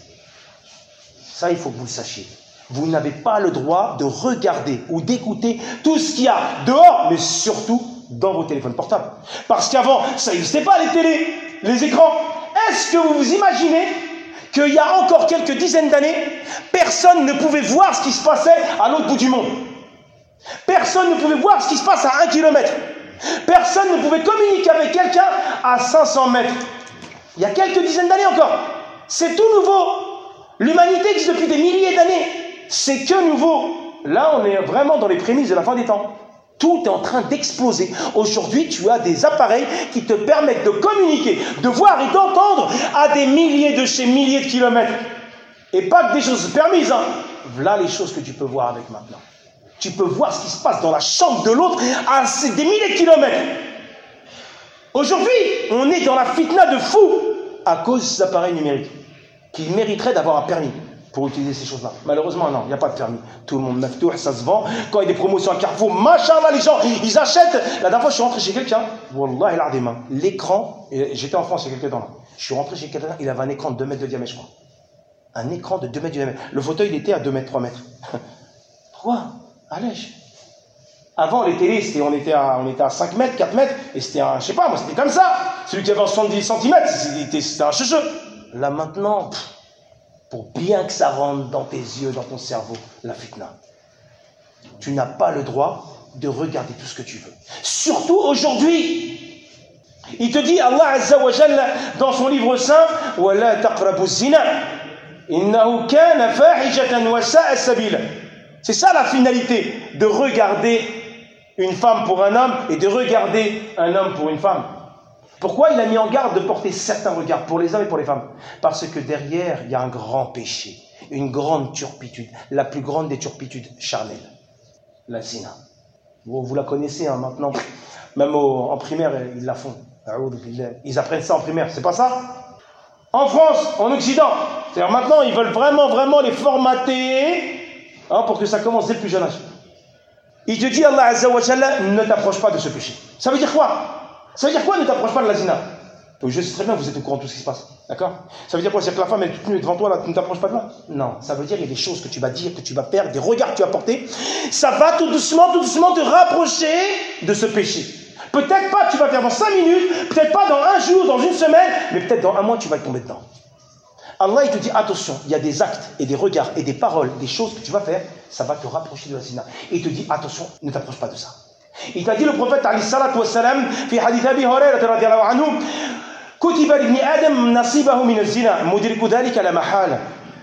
Ça, il faut que vous le sachiez. Vous n'avez pas le droit de regarder ou d'écouter tout ce qu'il y a dehors, mais surtout dans vos téléphones portables. Parce qu'avant, ça n'existait pas les télés, les écrans. Est-ce que vous vous imaginez qu'il y a encore quelques dizaines d'années, personne ne pouvait voir ce qui se passait à l'autre bout du monde? Personne ne pouvait voir ce qui se passe à un kilomètre. Personne ne pouvait communiquer avec quelqu'un à cinq cents mètres. Il y a quelques dizaines d'années encore. C'est tout nouveau. L'humanité existe depuis des milliers d'années. C'est que nouveau. Là, on est vraiment dans les prémices de la fin des temps. Tout est en train d'exploser. Aujourd'hui, tu as des appareils qui te permettent de communiquer, de voir et d'entendre à des milliers de chez milliers de kilomètres. Et pas que des choses permises. Hein. Voilà les choses que tu peux voir avec maintenant. Tu peux voir ce qui se passe dans la chambre de l'autre à des milliers de kilomètres. Aujourd'hui, on est dans la fitna de fou à cause de ces appareils numériques qui mériteraient d'avoir un permis pour utiliser ces choses-là. Malheureusement, non, il n'y a pas de permis. Tout le monde maftour, ça se vend. Quand il y a des promotions à Carrefour, machallah, les gens, ils achètent. La dernière fois, je suis rentré chez quelqu'un. Wallah, il a des mains. L'écran, j'étais en France, il y a quelques temps là. Je suis rentré chez quelqu'un, il avait un écran de deux mètres de diamètre, je crois. Un écran de deux mètres de diamètre. Le fauteuil, il était à deux mètres, trois mètres. Pourquoi? Allège. Avant, les télés, c'était, on, était à, on était à cinq mètres, quatre mètres, et c'était un, je sais pas, moi, c'était comme ça. Celui qui avait soixante-dix centimètres, c'était, c'était un cheveu. Là, maintenant, pff, pour bien que ça rentre dans tes yeux, dans ton cerveau, la fitna. Tu n'as pas le droit de regarder tout ce que tu veux. Surtout aujourd'hui. Il te dit, Allah Azza wa Jalla, dans son livre saint, « Wa la taqrabu zina, innahu kana fahijatan wa sa'a sabila » C'est ça la finalité, de regarder une femme pour un homme et de regarder un homme pour une femme. Pourquoi il a mis en garde de porter certains regards pour les hommes et pour les femmes? Parce que derrière, il y a un grand péché, une grande turpitude, la plus grande des turpitudes charnelles, la zina. Vous, vous la connaissez hein, maintenant, même au, en primaire, ils la font. Ils apprennent ça en primaire, c'est pas ça? En France, en Occident, c'est-à-dire maintenant, ils veulent vraiment, vraiment les formater hein, pour que ça commence dès le plus jeune âge. Il te dit, Allah Azza wa Jalla, ne t'approche pas de ce péché. Ça veut dire quoi? Ça veut dire quoi, ne t'approche pas de la zina? Donc je sais très bien, vous êtes au courant de tout ce qui se passe. D'accord? Ça veut dire quoi? C'est que la femme elle est toute nue devant toi, là, tu ne t'approches pas de là? Non, ça veut dire qu'il y a des choses que tu vas dire, que tu vas faire, des regards que tu vas porter. Ça va tout doucement, tout doucement te rapprocher de ce péché. Peut-être pas que tu vas faire dans cinq minutes, peut-être pas dans un jour, dans une semaine, mais peut-être dans un mois tu vas tomber dedans. Allah il te dit attention, il y a des actes et des regards et des paroles, des choses que tu vas faire, ça va te rapprocher de la zina. Et il te dit attention, ne t'approche pas de ça. Il t'a dit le prophète alayhi salatu wassalam, fi hadith Abi Hurairah radiyallahu anhu, kutiba ibn Adam nasibahu min az-zina, mudriku dhalika la mahala.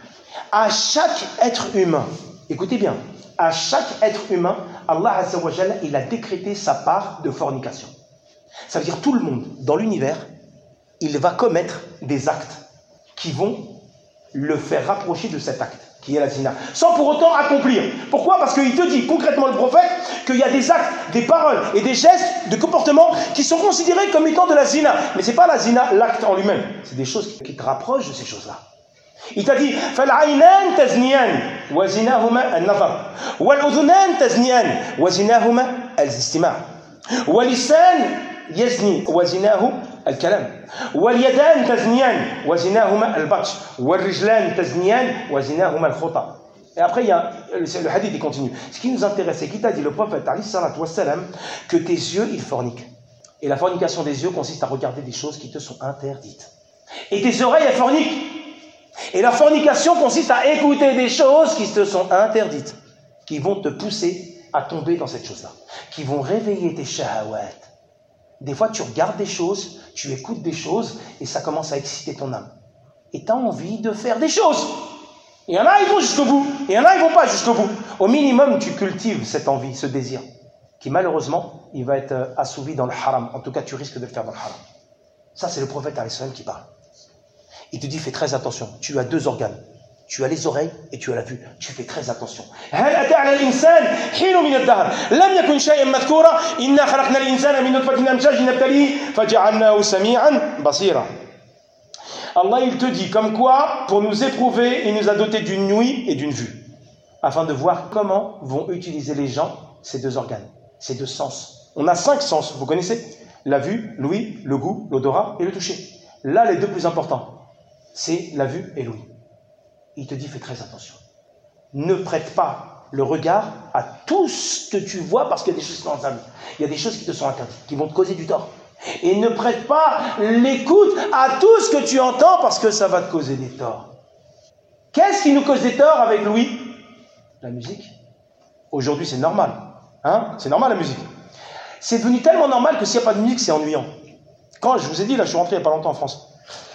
À chaque être humain, écoutez bien, à chaque être humain, Allah Azza wa Jalla, il a décrété sa part de fornication. Ça veut dire tout le monde dans l'univers, il va commettre des actes qui vont le faire rapprocher de cet acte, qui est la zina, sans pour autant accomplir. Pourquoi? Parce qu'il te dit concrètement le prophète qu'il y a des actes, des paroles et des gestes, de comportements qui sont considérés comme étant de la zina. Mais ce n'est pas la zina, l'acte en lui-même. C'est des choses qui te rapprochent de ces choses-là. Il t'a dit فَالْعَيْنَانِ تَزْنِيَانِ وَزِنَاهُمَا النَّظَرُ وَالْأُذُنَانِ تَزْنِيَانِ وَزِنَاهُمَا الاستماع وَلِسَانِ يَزْنِي وَزِنَاهُ الكلام واليدان تزنيان وزناهما البطش والرجلان تزنيان وزناهما الخطأ. Et après il y a le hadith il continue. Ce qui nous intéresse c'est qu'il t'a dit le prophète alayhi salatu wassalam que tes yeux ils forniquent. Et la fornication des yeux consiste à regarder des choses qui te sont interdites. Et tes oreilles elles forniquent. Et la fornication consiste à écouter des choses qui te sont interdites, qui vont te pousser à tomber dans cette chose-là, qui vont réveiller tes shahawat. Des fois, tu regardes des choses, tu écoutes des choses, et ça commence à exciter ton âme. Et tu as envie de faire des choses. Il y en a, ils vont jusqu'au bout. Et il y en a, ils ne vont pas jusqu'au bout. Au minimum, tu cultives cette envie, ce désir, qui malheureusement, il va être assouvi dans le haram. En tout cas, tu risques de le faire dans le haram. Ça, c'est le prophète alayhi salam qui parle. Il te dit, fais très attention. Tu as deux organes. Tu as les oreilles et tu as la vue. Tu fais très attention. هل أتى على الإنسان حين من الدهر لم يكن شيئا مذكورا إنا خلقنا الإنسان من نطفة أمشاج نبتليه فجعلناه سميعا بصيرا. Allah il te dit comme quoi pour nous éprouver il nous a dotés d'une ouïe et d'une vue afin de voir comment vont utiliser les gens ces deux organes, ces deux sens. On a cinq sens, vous connaissez? La vue, l'ouïe, le goût, l'odorat et le toucher. Là les deux plus importants c'est la vue et l'ouïe. Il te dit, fais très attention. Ne prête pas le regard à tout ce que tu vois parce qu'il y a des choses dans ta vie. Il y a des choses qui te sont interdites, qui vont te causer du tort. Et ne prête pas l'écoute à tout ce que tu entends parce que ça va te causer des torts. Qu'est-ce qui nous cause des torts avec l'ouïe? La musique. Aujourd'hui, c'est normal. Hein? C'est normal la musique. C'est devenu tellement normal que s'il n'y a pas de musique, c'est ennuyant. Quand je vous ai dit, là, je suis rentré il n'y a pas longtemps en France.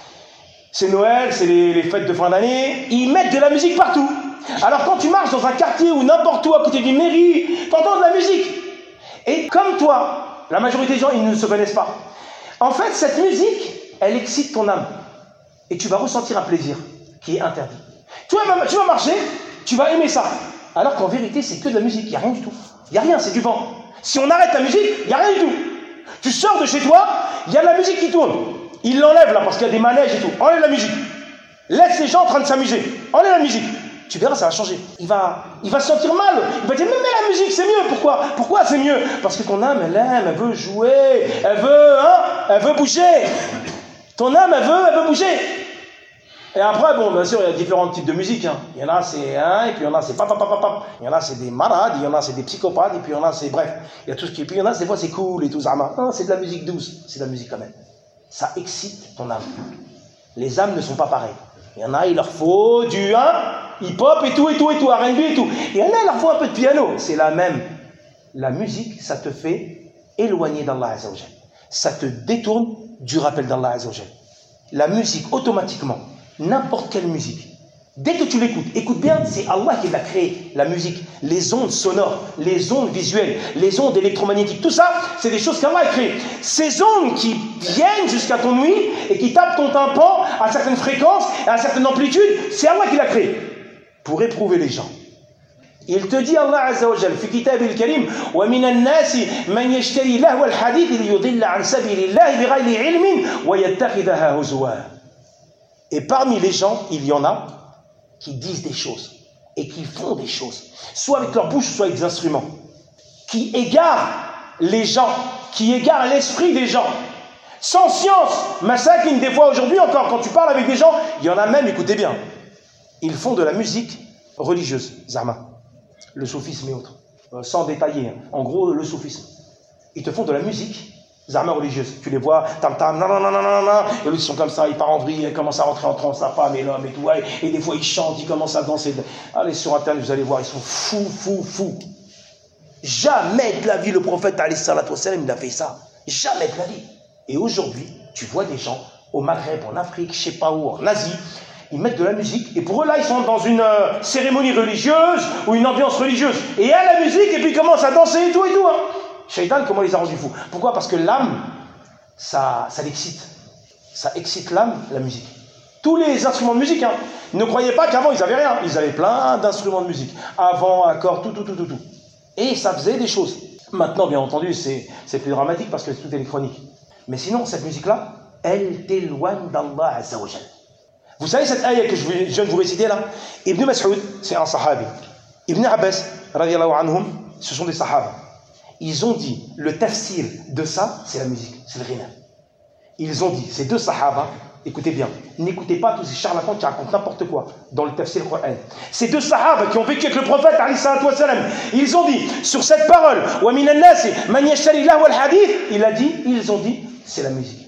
C'est Noël, c'est les, les fêtes de fin d'année, ils mettent de la musique partout. Alors quand tu marches dans un quartier ou n'importe où à côté d'une mairie, tu entends de la musique. Et comme toi, la majorité des gens, ils ne se connaissent pas. En fait, cette musique, elle excite ton âme. Et tu vas ressentir un plaisir qui est interdit. Tu vas, tu vas marcher, tu vas aimer ça. Alors qu'en vérité, c'est que de la musique, il n'y a rien du tout. Il n'y a rien, c'est du vent. Si on arrête la musique, il n'y a rien du tout. Tu sors de chez toi, il y a de la musique qui tourne. Il l'enlève là parce qu'il y a des manèges et tout. Enlève la musique. Laisse les gens en train de s'amuser. Enlève la musique. Tu verras, ça va changer. Il va, il va se sentir mal. Il va dire, mais, mais la musique, c'est mieux. Pourquoi? Pourquoi c'est mieux? Parce que ton âme, elle aime, elle veut jouer, elle veut, hein, elle veut bouger. Ton âme, elle veut, elle veut bouger. Et après, bon, bien sûr, il y a différents types de musique. Hein. Il y en a, c'est hein, et puis il y en a, c'est papa, papa, papa. Il y en a, c'est des malades, il y en a, c'est des psychopathes, et puis il y en a, c'est bref. Il y a tout ce qui. Et puis il y en a, des fois, c'est cool et tout ça. Non, c'est de la musique douce. C'est de la musique quand même. Ça excite ton âme. Les âmes ne sont pas pareilles. Il y en a, il leur faut du hein, hip-hop et tout, et tout, et tout, R and B et tout. Il y en a, il leur faut un peu de piano. C'est la même. La musique, ça te fait éloigner d'Allah Azza wa Jal. Ça te détourne du rappel d'Allah Azza wa Jal. La musique, automatiquement, n'importe quelle musique, dès que tu l'écoutes, écoute bien, c'est Allah qui l'a créé, la musique, les ondes sonores, les ondes visuelles, les ondes électromagnétiques, tout ça, c'est des choses qu'Allah a créées. Ces ondes qui viennent jusqu'à ton ouïe et qui tapent ton tympan à certaines fréquences et à certaines amplitudes, c'est Allah qui l'a créé pour éprouver les gens. Il te dit Allah Azza wa Jal في كتابه الكريم ومن الناس من يشتري لهو الحديث ليضل عن سبيل الله بغير علم ويتخذها هزوا. Et parmi les gens, il y en a qui disent des choses et qui font des choses, soit avec leur bouche, soit avec des instruments, qui égarent les gens, qui égarent l'esprit des gens, sans science. Masakin, des fois aujourd'hui encore, quand tu parles avec des gens, il y en a même, écoutez bien, ils font de la musique religieuse, Zama, le soufisme et autres, euh, sans détailler, hein. En gros, le soufisme. Ils te font de la musique, Zama religieuse. Tu les vois, tam tam, non, non, non, non, non, non, et eux, ils sont comme ça, ils partent en vrille, ils commencent à rentrer en transe, sa femme et l'homme et tout, ouais, et des fois ils chantent, ils commencent à danser. Allez sur internet, vous allez voir, ils sont fous, fous, fous. Jamais de la vie, le prophète, alayhi salatu wassalam, il a fait ça. Jamais de la vie. Et aujourd'hui, tu vois des gens au Maghreb, en Afrique, je sais pas où, en Asie, ils mettent de la musique, et pour eux là, ils sont dans une euh, cérémonie religieuse ou une ambiance religieuse. Et il y a la musique, et puis ils commencent à danser et tout et tout. Hein. Shaitan, comment il les a rendus fous? Pourquoi? Parce que l'âme, ça, ça l'excite. Ça excite l'âme, la musique. Tous les instruments de musique, hein. Ne croyez pas qu'avant ils avaient rien. Ils avaient plein d'instruments de musique. Avant, accord, tout, tout, tout, tout, tout. Et ça faisait des choses. Maintenant, bien entendu, c'est plus dramatique parce que c'est tout électronique. Mais sinon, cette musique-là, elle t'éloigne d'Allah Azza wa Jal. Vous savez cette ayah que je viens de vous réciter là? Ibn Mas'ud, c'est un sahabi. Ibn Abbas, radiyallahu anhum, ce sont des sahabas. Ils ont dit, le tafsir de ça, c'est la musique, c'est le ghina. Ils ont dit, ces deux sahabas, écoutez bien, n'écoutez pas tous ces charlatans qui racontent n'importe quoi dans le tafsir Coran. Ces deux sahabas qui ont vécu avec le prophète, alayhi salatu wassalam, ils ont dit, sur cette parole, wa min an-nasi man yashtari lahu al-hadith, il a dit, ils ont dit, c'est la musique.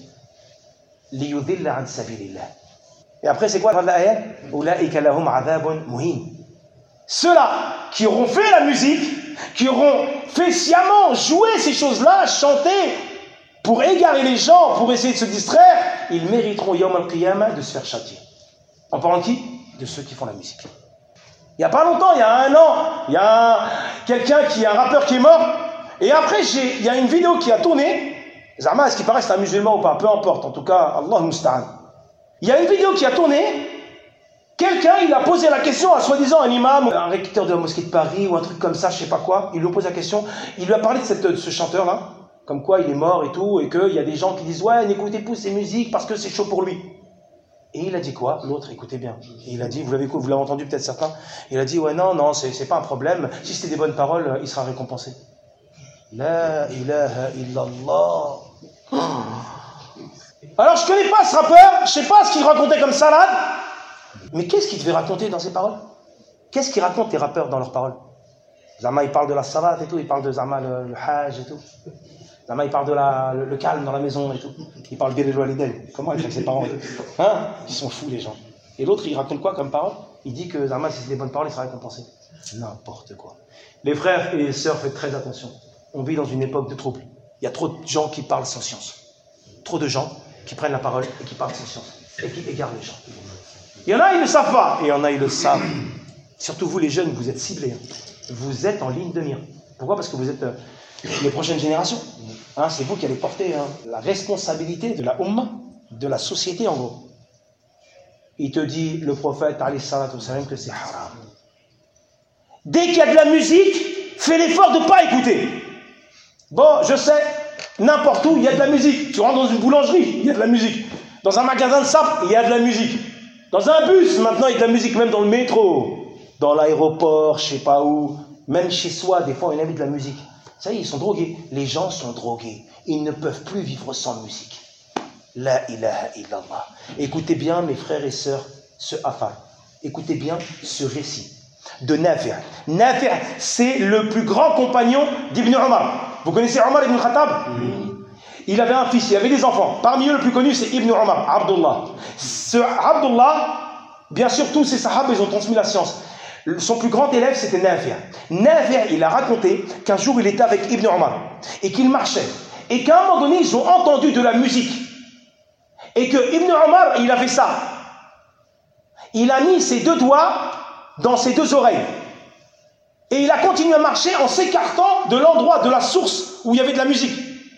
Liyudilla an sabilillah. Et après, c'est quoi la ayat? Ulaika lahum adhabun muhin. Ceux-là qui auront fait la musique, qui auront fait sciemment jouer ces choses-là, chanter, pour égarer les gens, pour essayer de se distraire, ils mériteront Yawm al-Qiyamah de se faire châtier. En parlant de qui? De ceux qui font la musique. Il n'y a pas longtemps, il y a un an, il y a quelqu'un qui est un rappeur qui est mort, et après, il y a une vidéo qui a tourné. Zama, est-ce qu'il paraît que c'est un musulman ou pas? Peu importe, en tout cas, Allah musta'an. Il y a une vidéo qui a tourné. Quelqu'un, il a posé la question à soi-disant un imam, un recteur de la mosquée de Paris ou un truc comme ça, je sais pas quoi. Il lui a posé la question. Il lui a parlé de, cette, de ce chanteur-là, comme quoi il est mort et tout, et qu'il y a des gens qui disent ouais, n'écoutez plus ces musiques parce que c'est chaud pour lui. Et il a dit quoi? L'autre, écoutez bien. Et il a dit, vous l'avez vous l'avez entendu peut-être certains. Il a dit ouais, non, non, c'est pas un problème. Si c'était des bonnes paroles, il sera récompensé. La ilaha illallah. Alors je connais pas ce rappeur, je sais pas ce qu'il racontait comme salade. Mais qu'est-ce qu'il devait raconter dans ses paroles? Qu'est-ce qu'ils racontent les rappeurs dans leurs paroles? Zama, il parle de la salat et tout, il parle de Zama, le, le hajj et tout. Zama, il parle de la, le, le calme dans la maison et tout. Il parle d'Elel Walidel. Comment il fait avec ses parents? Hein? Ils sont fous, les gens. Et l'autre, il raconte quoi comme parole? Il dit que Zama, si c'est des bonnes paroles, il sera récompensé. N'importe quoi. Les frères et les sœurs, faites très attention. On vit dans une époque de trouble. Il y a trop de gens qui parlent sans science. Trop de gens qui prennent la parole et qui parlent sans science. Et qui égarent les gens. Il y en a, ils ne savent pas. Et il y en a, ils le savent. Surtout vous, les jeunes, vous êtes ciblés. Vous êtes en ligne de mire. Pourquoi? Parce que vous êtes euh, les prochaines générations. Hein, c'est vous qui allez porter hein, la responsabilité de la Ummah, de la société en gros. Il te dit, le prophète, alayhi salatu wassalam, que c'est haram. Dès qu'il y a de la musique, fais l'effort de ne pas écouter. Bon, je sais, n'importe où, il y a de la musique. Tu rentres dans une boulangerie, il y a de la musique. Dans un magasin de sap, il y a de la musique. Dans un bus, maintenant, il y a de la musique, même dans le métro. Dans l'aéroport, je sais pas où. Même chez soi, des fois, il y a de la musique. Ça y est, ils sont drogués. Les gens sont drogués. Ils ne peuvent plus vivre sans musique. La ilaha illallah. Écoutez bien, mes frères et sœurs, ce afar. Écoutez bien ce récit de Nafi'. Nafi', c'est le plus grand compagnon d'Ibn Omar. Vous connaissez Omar ibn Khattab? Oui. Il avait un fils, il avait des enfants. Parmi eux, le plus connu, c'est Ibn Omar, Abdullah. Ce Abdullah, bien sûr, tous ces sahabas, ils ont transmis la science. Son plus grand élève, c'était Nafi'. Nafi', il a raconté qu'un jour, il était avec Ibn Omar et qu'il marchait. Et qu'à un moment donné, ils ont entendu de la musique. Et que Ibn Omar, il a fait ça. Il a mis ses deux doigts dans ses deux oreilles. Et il a continué à marcher en s'écartant de l'endroit de la source où il y avait de la musique.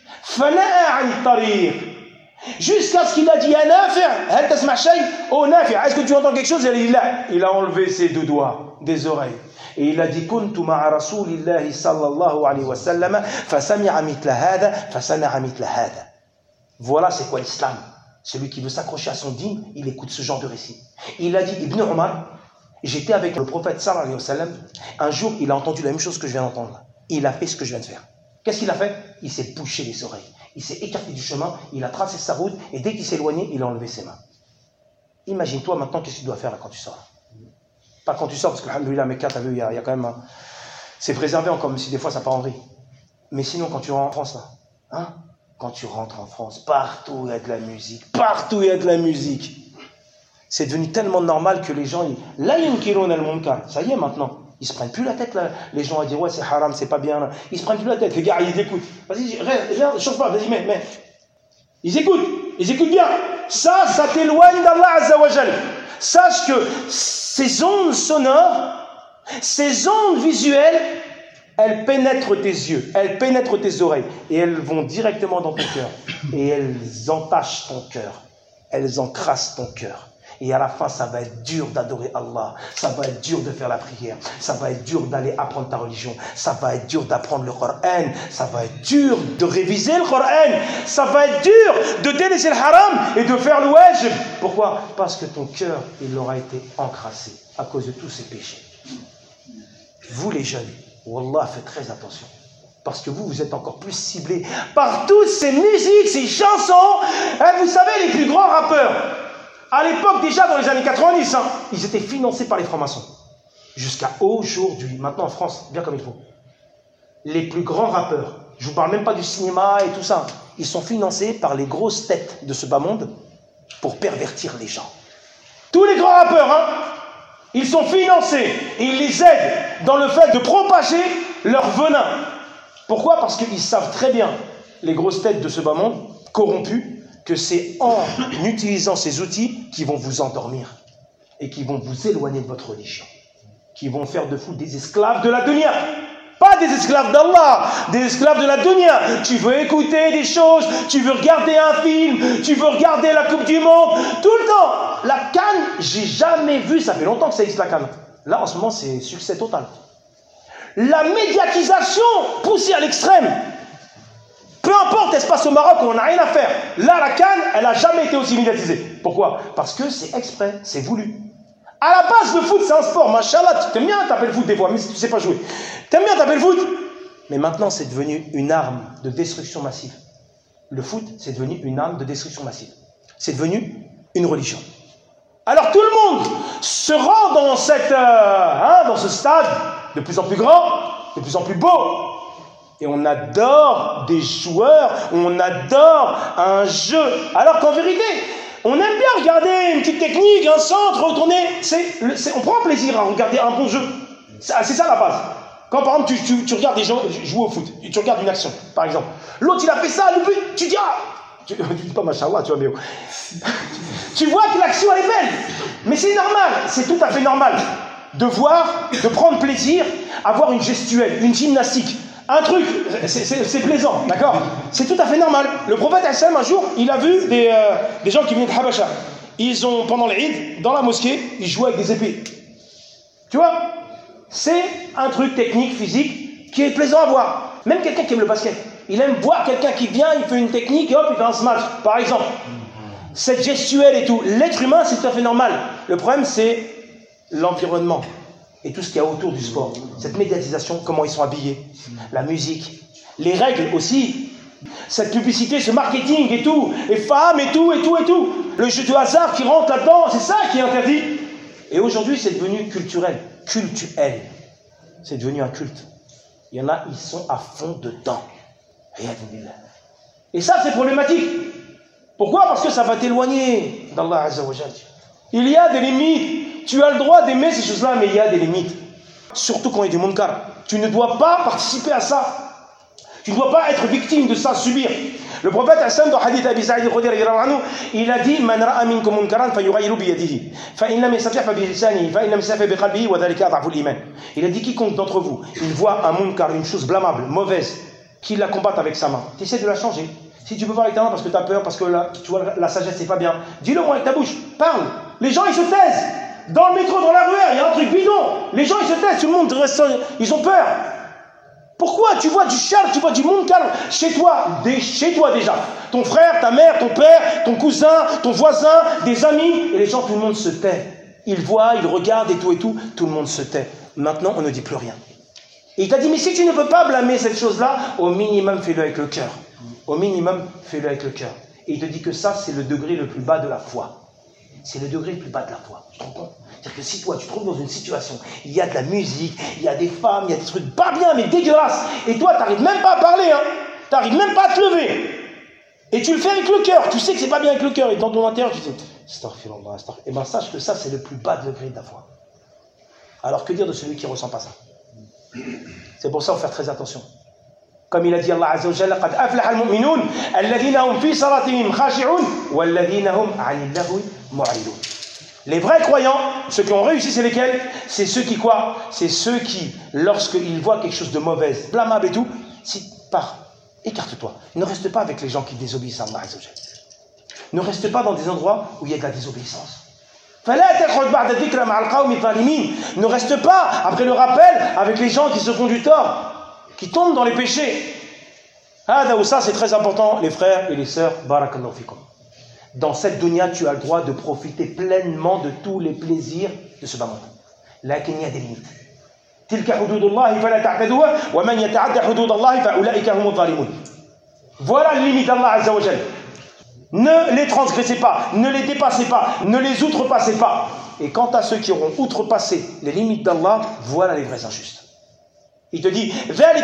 Jusqu'à ce qu'il a dit à Nafi', oh Nafi', est-ce que tu entends quelque chose? Il a, il a enlevé ses deux doigts des oreilles. Et il a dit kuntu ma'a rasulillahi sallallahu alayhi wa sallam fasami'a mithla hadha fasana'a mithla hadha. Voilà c'est quoi l'islam. Celui qui veut s'accrocher à son dîn, il écoute ce genre de récit. Il a dit Ibn Omar, j'étais avec le prophète sallallahu alayhi wa sallam, un jour il a entendu la même chose que je viens d'entendre. Il a fait ce que je viens de faire. Qu'est-ce qu'il a fait? Il s'est bouché les oreilles. Il s'est écarté du chemin, il a tracé sa route et dès qu'il s'est éloigné, il a enlevé ses mains. Imagine-toi maintenant qu'est-ce que tu dois faire là quand tu sors. Pas quand tu sors, parce que alhamdoulilah, Mecca, t'as vu, il y, y a quand même un... C'est préservé encore, même si des fois ça part en vrille. Mais sinon, quand tu rentres en France, là, hein, quand tu rentres en France, partout il y a de la musique, partout il y a de la musique. C'est devenu tellement normal que les gens, ils... Là, yunkirun al-munkar. Ça y est maintenant. Ils se prennent plus la tête, là. Les gens à dire, ouais, c'est haram, c'est pas bien. Là. Ils se prennent plus la tête. Les gars, ils écoutent. Vas-y, regarde, chauffe pas, vas-y, mets, mets. Ils écoutent. Ils écoutent bien. Ça, ça t'éloigne d'Allah Azza wa Jal. Sache que ces ondes sonores, ces ondes visuelles, elles pénètrent tes yeux, elles pénètrent tes oreilles, et elles vont directement dans ton cœur. Et elles entachent ton cœur. Elles encrassent ton cœur. Et à la fin, ça va être dur d'adorer Allah. Ça va être dur de faire la prière. Ça va être dur d'aller apprendre ta religion. Ça va être dur d'apprendre le Coran. Ça va être dur de réviser le Coran. Ça va être dur de délaisser le haram et de faire le wajib. Pourquoi? Parce que ton cœur, il aura été encrassé à cause de tous ces péchés. Vous les jeunes, wallah, faites très attention. Parce que vous, vous êtes encore plus ciblés par toutes ces musiques, ces chansons. Et vous savez, les plus grands rappeurs, à l'époque, déjà dans les années quatre-vingt-dix, hein, ils étaient financés par les francs-maçons. Jusqu'à aujourd'hui, maintenant en France, bien comme il faut. Les plus grands rappeurs, je ne vous parle même pas du cinéma et tout ça, ils sont financés par les grosses têtes de ce bas monde pour pervertir les gens. Tous les grands rappeurs, hein, ils sont financés et ils les aident dans le fait de propager leur venin. Pourquoi? Parce qu'ils savent très bien, les grosses têtes de ce bas monde, corrompus, que c'est en utilisant ces outils qui vont vous endormir et qui vont vous éloigner de votre religion, qui vont faire de vous des esclaves de la dunya. Pas des esclaves d'Allah, des esclaves de la dunya. Tu veux écouter des choses, tu veux regarder un film, tu veux regarder la Coupe du Monde, tout le temps. La canne, j'ai jamais vu, ça fait longtemps que ça existe la canne. Là, en ce moment, c'est succès total. La médiatisation poussée à l'extrême. Peu importe, elle se passe au Maroc où on n'a rien à faire. Là, la canne, elle n'a jamais été aussi médiatisée. Pourquoi? Parce que c'est exprès, c'est voulu. À la base, le foot, c'est un sport. Machallah, tu aimes bien taper le foot des fois, mais si tu ne sais pas jouer. Tu aimes bien taper le foot. Mais maintenant, c'est devenu une arme de destruction massive. Le foot, c'est devenu une arme de destruction massive. C'est devenu une religion. Alors tout le monde se rend dans, cette, euh, hein, dans ce stade de plus en plus grand, de plus en plus beau. Et on adore des joueurs, on adore un jeu. Alors qu'en vérité, on aime bien regarder une petite technique, un centre, retourner. C'est, c'est, on prend plaisir à regarder un bon jeu. C'est, c'est ça la base. Quand par exemple tu, tu, tu regardes des gens jouer au foot, tu regardes une action, par exemple. L'autre il a fait ça, le but, tu dis ah, tu, tu dis pas machallah, tu vois, mais tu vois que l'action elle est belle. Mais c'est normal, c'est tout à fait normal de voir, de prendre plaisir à voir une gestuelle, une gymnastique. Un truc, c'est, c'est, c'est plaisant, d'accord? C'est tout à fait normal. Le prophète Hassan, un jour, il a vu des, euh, des gens qui venaient de Habasha. Ils ont, pendant l'Eid, dans la mosquée, ils jouaient avec des épées. Tu vois? C'est un truc technique, physique, qui est plaisant à voir. Même quelqu'un qui aime le basket, il aime voir quelqu'un qui vient, il fait une technique, et hop, il fait un smash, par exemple. Cette gestuelle et tout. L'être humain, c'est tout à fait normal. Le problème, c'est l'environnement. Et tout ce qu'il y a autour du sport, cette médiatisation, comment ils sont habillés, la musique, les règles aussi, cette publicité, ce marketing et tout, les femmes et tout, et tout, et tout, le jeu de hasard qui rentre là-dedans, c'est ça qui est interdit. Et aujourd'hui, c'est devenu culturel, cultuel. C'est devenu un culte. Il y en a, ils sont à fond dedans. Et ça, c'est problématique. Pourquoi? Parce que ça va t'éloigner d'Allah Azza wa Jal. Il y a des limites. Tu as le droit d'aimer ces choses-là, mais il y a des limites. Surtout quand il y a du munkar. Tu ne dois pas participer à ça. Tu ne dois pas être victime de ça, subir. Le prophète Hassan, dans le hadith Abi Sa'id al-Khudri, il a dit Man ra'a minkum munkaran falyughayyiru bi yadihi fa in lam yastati' fa bi lisanihi fa in lam yastati' bi qalbihi wa dhalika adhafu al-iman. Il a dit quiconque d'entre vous, il voit un munkar, une chose blâmable, mauvaise, qu'il la combatte avec sa main. Tu essaies de la changer. Si tu peux pas avec ta main parce que tu as peur, parce que la, tu vois, la sagesse c'est pas bien, dis-le moi avec ta bouche, parle. Les gens ils se taisent. Dans le métro, dans la rue, il y a un truc bidon. Les gens, ils se taisent, tout le monde reste, ils ont peur. Pourquoi? Tu vois du charme, tu vois du monde calme chez toi, des, chez toi déjà. Ton frère, ta mère, ton père, ton cousin, ton voisin, des amis. Et les gens, tout le monde se tait. Ils voient, ils regardent et tout et tout. Tout le monde se tait. Maintenant, on ne dit plus rien. Et il t'a dit, mais si tu ne veux pas blâmer cette chose-là, au minimum, fais-le avec le cœur. Au minimum, fais-le avec le cœur. Et il te dit que ça, c'est le degré le plus bas de la foi. C'est le degré le plus bas de la foi. Tu te rends compte? C'est-à-dire que si toi, tu te trouves dans une situation, il y a de la musique, il y a des femmes, il y a des trucs pas bien, mais dégueulasses, et toi, tu n'arrives même pas à parler, hein, tu n'arrives même pas à te lever. Et tu le fais avec le cœur. Tu sais que c'est pas bien avec le cœur. Et dans ton intérieur, tu dis, astaghfirullah, astaghfirullah. Et bien, sache que ça, c'est le plus bas degré de la foi. Alors, que dire de celui qui ne ressent pas ça? C'est pour ça qu'il faut faire très attention. Comme il a dit Allah Azza wa Jalla, قد أفلح المؤمنون الذين هم في صلاتهم خاشعون والذين هم عن اللغو معرضون. Les vrais croyants, ceux qui ont réussi, c'est lesquels? C'est ceux qui quoi? C'est ceux qui, lorsqu'ils voient quelque chose de mauvais, blâmable et tout, si, pars, écarte-toi. Ne reste pas avec les gens qui désobéissent à Allah Azza wa Jalla. Ne reste pas dans des endroits où il y a de la désobéissance. Ne reste pas après le rappel avec les gens qui se font du tort, qui tombent dans les péchés. Ça, c'est très important, les frères et les sœurs. Barakallahu fikum. Dans cette dunya, tu as le droit de profiter pleinement de tous les plaisirs de ce bas monde. Là, il y a des limites. Voilà les limites d'Allah Azza wa Jalla. Ne les transgressez pas, ne les dépassez pas, ne les outrepassez pas. Et quant à ceux qui auront outrepassé les limites d'Allah, voilà les vrais injustes. Il te dit,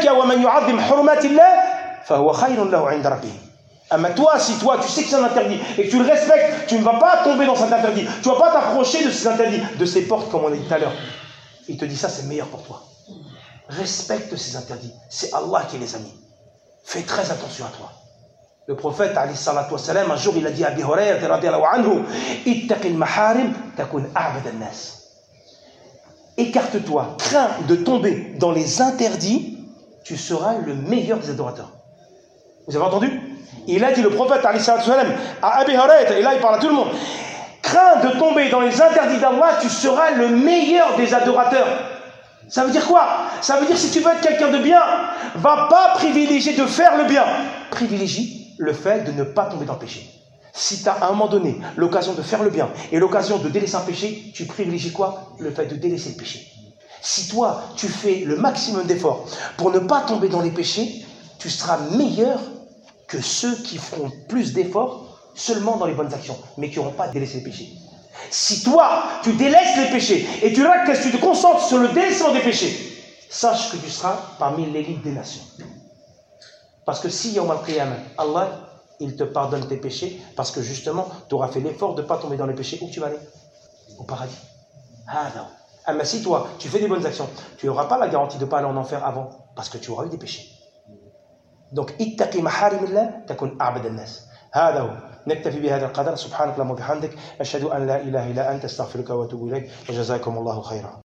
mais toi, si toi, tu sais que c'est un interdit et que tu le respectes, tu ne vas pas tomber dans cet interdit. Tu ne vas pas t'approcher de ces interdits, de ces portes, comme on a dit tout à l'heure. Il te dit ça, c'est meilleur pour toi. Respecte ces interdits. C'est Allah qui les a mis. Fais très attention à toi. Le prophète, alayhi salatu wassalam, un jour, il a dit à Abi Hurayra, radiyallahu anhu, ittaqil maharim takun a'bad an-nas. Écarte-toi, crains de tomber dans les interdits, tu seras le meilleur des adorateurs. Vous avez entendu? Il a dit, le prophète, alayhi salatu wassalam, à Abi Hurayra, et là, il parle à tout le monde, crains de tomber dans les interdits d'Allah, tu seras le meilleur des adorateurs. Ça veut dire quoi? Ça veut dire, si tu veux être quelqu'un de bien, va pas privilégier de faire le bien. Privilégie le fait de ne pas tomber dans le péché. Si tu as à un moment donné l'occasion de faire le bien et l'occasion de délaisser un péché, tu privilégies quoi? Le fait de délaisser le péché. Si toi, tu fais le maximum d'efforts pour ne pas tomber dans les péchés, tu seras meilleur que ceux qui feront plus d'efforts seulement dans les bonnes actions, mais qui n'auront pas délaissé les péchés. Si toi, tu délaisses les péchés et tu, tu te concentres sur le délaissement des péchés, sache que tu seras parmi l'élite des nations. Parce que si, Yawm al-Qiyamah, Allah, il te pardonne tes péchés, parce que justement, tu auras fait l'effort de ne pas tomber dans les péchés, où tu vas aller? Au paradis. Ah non. Ah, mais si toi, tu fais des bonnes actions, tu n'auras pas la garantie de ne pas aller en enfer avant, parce que tu auras eu des péchés. Donc, ittaqi maharimillah, takun a'bad an-nas. هذا هو نكتفي بهذا القدر سبحانك اللهم وبحمدك أشهد أن لا إله إلا أنت أستغفرك وأتوب إليك وجزاكم الله خيرا